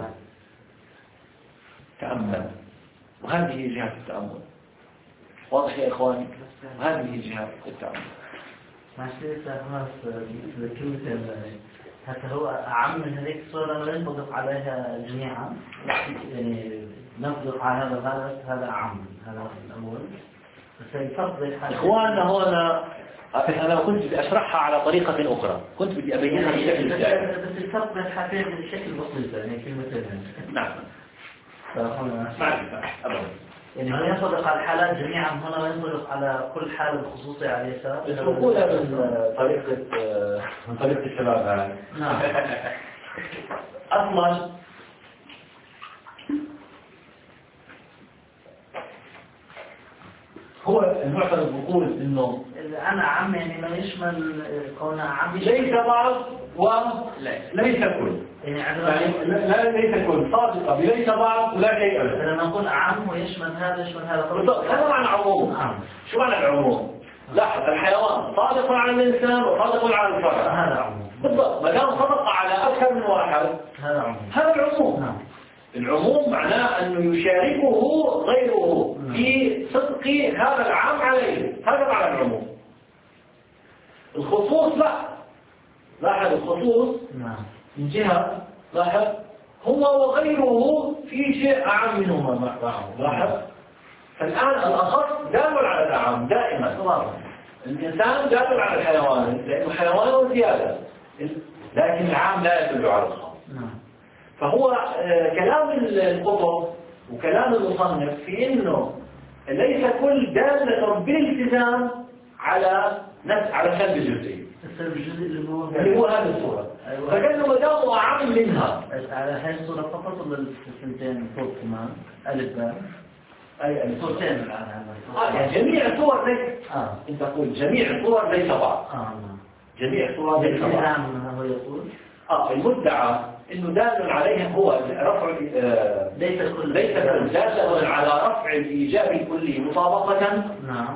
تأمل، وهذه جهة التأمل. واضح يا إخواني؟ هذه جهة التأمل. ماشي خلاص ذكرت حتى هو أعم من هذيك الصورة لا ينطبق عليها جميعا، يعني نطلق على هذا الغلط هذا أعم هذا الأول، بس يفضل إخواننا هنا أنا كنت بدي أشرحها على طريقة أخرى، كنت بدي أبينها بشكل جاي. بس الفرق حقيقي بشكل بسيط يعني كلمتين. نعم. فهنا معرفة أبدا. يعني هل ينطبق على الحالات جميعا هنا وينطبق على كل حالة بخصوصها على اليسار؟ نقولها من طريقة من طريقة الشباب هذا. نعم. أصلا هو المعترض بيقول إنه أنا عم يعني ما يشمل كونه عم ليس بعض وليس كل. يعني لا ليس كل صادقة بليس بعض ولا شيء أبدا. لما نقول عام ويشمل هذا يشمل هذا. هذا معنى عموم. شو معنى العموم؟ لاحظ الحيوان صادق على الإنسان وصادق على الفرد. هذا عموم. بالضبط، ما دام صدق على أكثر من واحد هذا عموم. هذا العموم. نعم. العموم معناه أنه يشاركه غيره في صدق هذا العام عليه، هذا معنى العموم. الخصوص لا، لاحظ الخصوص نعم. من جهة لاحظ هو وغيره في شيء أعم منهما معه. لاحظ فالآن الأخص دال على الأعم دائما. الإنسان دال على الحيوان لأنه حيوان زيادة، لكن العام لا يدل على الخاص. نعم. فهو كلام القطب وكلام المصنف في إنه ليس كل دالة بالالتزام على نفس على سلب الجزئي. السلب الجزئي اللي هو اللي هو هذه الصورة. فكأنه ما دام أعم منها. على هاي الصورة فقط ولا السنتين فوق كمان ألف باء؟ أي صورتين الآن. آه يعني جميع الصور ليس. آه. أنت تقول جميع الصور ليس بعض. آه نعم. جميع الصور ليس بعض. الالتزام هو يقول. آه المدعى إنه دال عليه هو رفع آه ليس كل ليس كل دال على رفع الإيجاب الكلي مطابقة. نعم.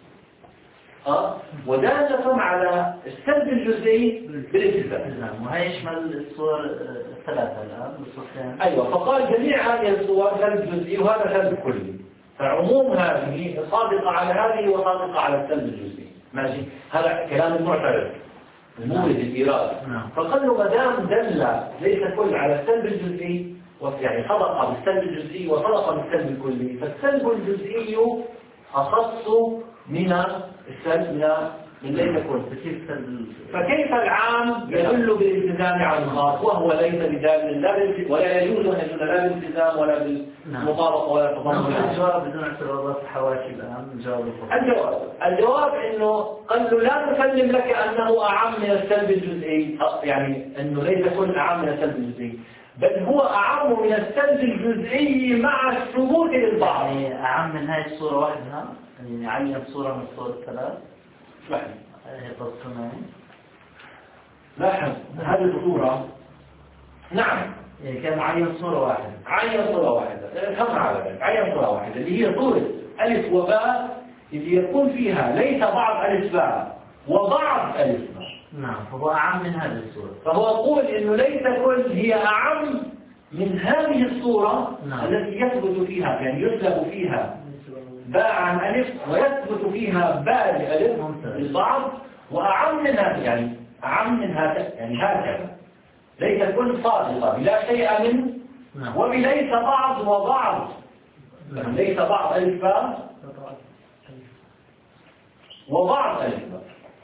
آه ودالة على السلب الجزئي بالالتزام. نعم. وهي يشمل الصور الثلاثة الآن الصورتين. أيوة فقال جميع هذه الصور سلب جزئي وهذا سلب كلي، فعموم هذه صادقة على هذه وصادقة على السلب الجزئي. ماشي، هذا كلام المعترض المورد الإيراد. فقال له ما دام دل ليس كل على السلب الجزئي يعني صدق بالسلب الجزئي وصدق بالسلب الكلي، فالسلب الجزئي أخص من السلب من ليس كل. فكيف العام يدل بالالتزام على الخاص وهو ليس بدال لا ولا يجوز أن يدل لا بالالتزام ولا بالمطابقة ولا التضمن. الجواب بدون اعتراضات الحواشي الآن الجواب الجواب الجواب إنه قال له لا نسلم لك أنه أعم من السلب الجزئي، يعني أنه ليس كل أعم من السلب الجزئي، بل هو أعم من السلب الجزئي مع الثبوت للبعض. يعني أعم من هاي الصورة واحدة، يعني عين صورة من الصور الثلاث. لاحظ هي تصنيع. لاحظ هذه الصورة نعم يعني كان عين صورة واحدة. عين صورة واحدة فهم على ذلك، عين صورة واحدة اللي هي صورة ألف وباء اللي يكون فيها ليس بعض ألف باء وبعض ألف باء. نعم فهو أعم من هذه الصورة. فهو يقول إنه ليس كل هي أعم من هذه الصورة. نعم. التي يثبت فيها يعني يسلب فيها باء عن ألف ويثبت فيها باء لألف للبعض، وأعم من هذا يعني أعم من هذا يعني هكذا ليس كل صادقة بلا شيء من. نعم. وبليس بعض وبعض. نعم. ليس بعض ألف باء وبعض ألف باء.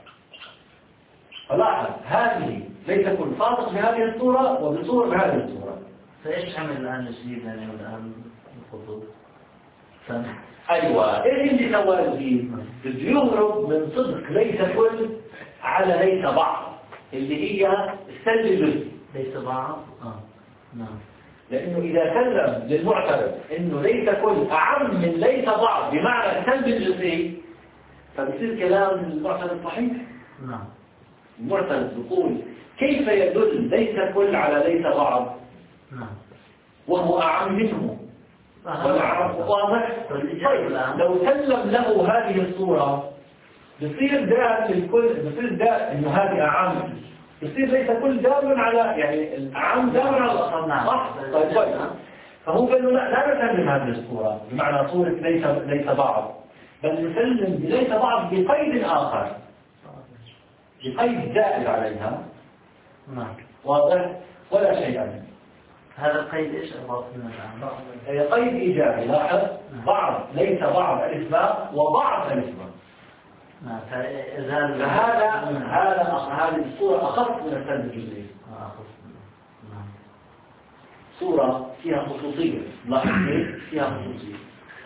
فلاحظ هذه ليس كل صادق بهذه الصورة وبصورة بهذه الصورة. فإيش عمل الآن الجديد يعني الآن الخطوط؟ أيوة، إيش اللي سواه الجديد؟ بده يهرب من صدق ليس كل على ليس بعض اللي هي السلب الجزئي. ليس بعض؟ آه نعم. لأنه إذا سلم للمعترض إنه ليس كل أعم من ليس بعض بمعنى السلب الجزئي فبصير كلام المعترض صحيح. نعم. المعترض يقول كيف يدل ليس كل على ليس بعض نعم. وهو أعم منه والأعم واضح. طيب لو سلم له هذه الصورة بصير دال للكل، بصير دال إنه هذه أعم، بصير ليس كل دال على يعني الأعم دال على الأصل. نعم. صح. طيب طيب فهو قال له لا لا نسلم هذه الصورة بمعنى صورة ليس ليس بعض، بل نسلم بليس بعض بقيد آخر، بقيد زائد عليها. نعم. واضح ولا شيء عنه. هذا القيد إيش أضاف لنا الآن؟ قيد إيجابي. لاحظ بعض ليس بعض ألف باء وبعض ألف باء. نعم. فهذا هذا هذه الصورة أخف من السلب الجزئي. أخف. نعم. صورة فيها خصوصية. لاحظ فيها خصوصية.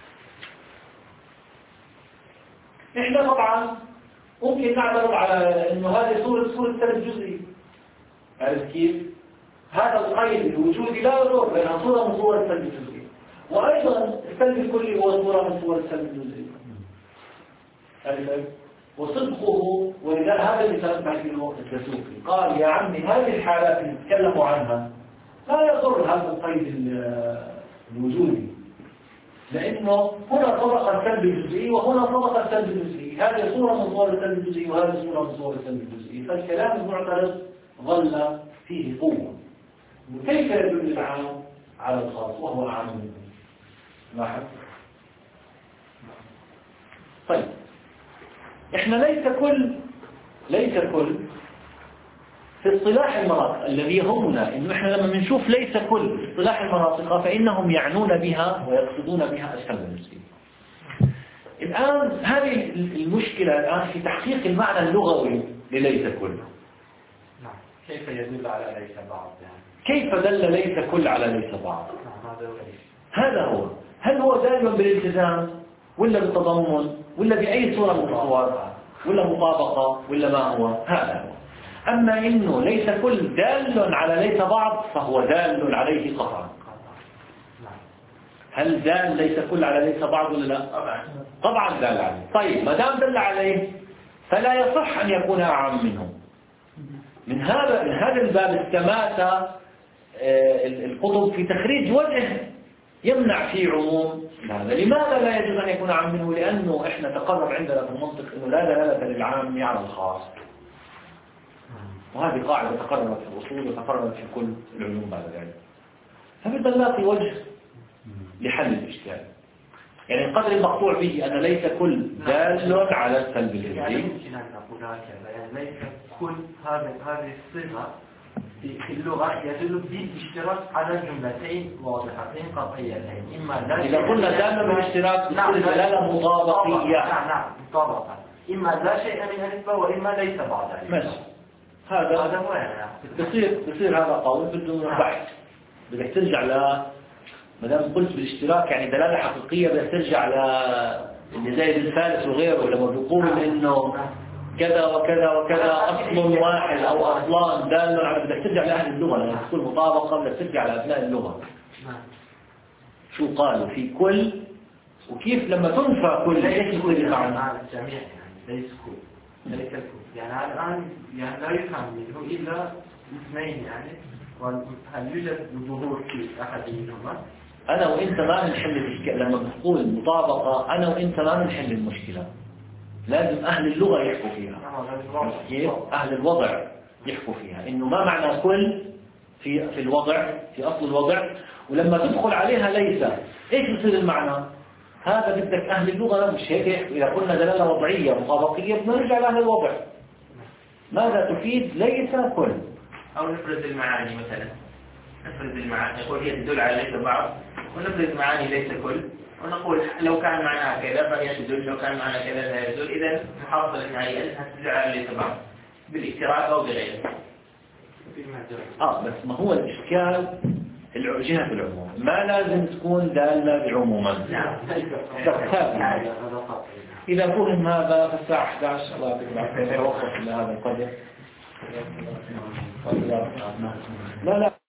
إحنا طبعا ممكن نعترض على إنه هذه صورة صورة سلب جزئي. عرفت كيف؟ هذا القيد الوجودي لا يضر لأنها صورة من صور السلب الجزئي، وأيضا السلب الكلي هو صورة من صور السلب الجزئي. وصدقه ولذلك هذا اللي سألت فيه الدسوقي قال يا عمي هذه الحالات اللي تكلموا عنها لا يضر هذا القيد الوجودي، لأنه هنا طبق السلب الجزئي وهنا طبق السلب الجزئي، هذه صورة من صور السلب الجزئي وهذه صورة من صور السلب الجزئي، فالكلام المعترض ظل فيه قوة. كيف يدل العام على الخاص وهو أعم منه؟ لاحظ. طيب احنا ليس كل ليس كل في اصطلاح المناطق الذي يهمنا انه احنا لما بنشوف ليس كل في اصطلاح المناطق فانهم يعنون بها ويقصدون بها السلب الجزئي. الان هذه المشكلة الان في تحقيق المعنى اللغوي لليس كل. نعم. كيف يدل على ليس بعض يعني؟ كيف دل ليس كل على ليس بعض؟ هذا هو. هل هو دائما بالالتزام ولا بالتضمن ولا بأي صورة من الصور ولا مطابقة ولا ما هو؟ هذا هو. أما إنه ليس كل دال على ليس بعض فهو دال عليه قطعا. هل دال ليس كل على ليس بعض ولا لا؟ طبعا دال عليه. طيب ما دام دل عليه فلا يصح أن يكون أعم منه. من هذا من هذا الباب استمات القطب في تخريج وجه يمنع فيه عموم هذا. لماذا لا يجوز أن يكون عام منه؟ لأنه إحنا تقرر عندنا في المنطق أنه لا دلالة للعام على الخاص، وهذه قاعدة تقررت في الأصول وتقررت في كل العلوم بعد ذلك. فبدنا نلاقي وجه لحل الإشكال. يعني القدر المقطوع به أن ليس كل دال على السلب الجزئي. يعني يمكن أن نقول هكذا، يعني ليس كل هذه هذه الصيغة في اللغة يدل بالاشتراك على جملتين واضحتين قطعيتين، إما لا إذا قلنا دالة بالاشتراك نعم دلالة مطابقية. نعم نعم مطابقة، إما لا شيء من ألف وإما ليس بعض ألف. ماشي. هذا هذا هو يعني بصير بصير هذا قول بدون بحث. بدك ترجع ل ما دام قلت بالاشتراك يعني دلالة حقيقية بدك ترجع ل اللي زي الثالث وغيره لما بيقول إنه كذا وكذا وكذا أصل واحد أو أصلان دال على بدك ترجع لأهل اللغة لما تكون مطابقة بدك ترجع لأبناء اللغة. شو قالوا في كل وكيف لما تنفى كل ليس كل معنى الجميع يعني ليس كل ليس كل يعني الآن يعني لا يفهم منه إلا اثنين يعني، وهل يوجد ظهور في أحد منهما؟ أنا وإنت ما بنحل الإشكال. لما بنقول مطابقة أنا وإنت ما بنحل المشكلة، لازم أهل اللغة يحكوا فيها. كيف؟ أهل الوضع يحكوا فيها إنه ما معنى كل في في الوضع في أصل الوضع، ولما تدخل عليها ليس إيش بصير المعنى؟ هذا بدك أهل اللغة مش هيك. إذا قلنا دلالة وضعية مطابقية بنرجع لأهل الوضع. ماذا تفيد ليس كل؟ أو نفرز المعاني مثلا، نفرز المعاني يقول هي تدل على ليس بعض ونفرض معاني ليس كل، ونقول لو كان معناها كذا فيدل، لو كان معناها كذا لا يدل. إذا محافظة النهائية أنها تدعى للإتباع بالاكتراث أو بغيره. آه بس ما هو الإشكال جهة العموم، ما لازم تكون دالة بعموما. نعم. إذا فهم هذا في الساعة أحد عشر الله يعطيكم العافية، نتوقف إلى هذا القدر. لا لا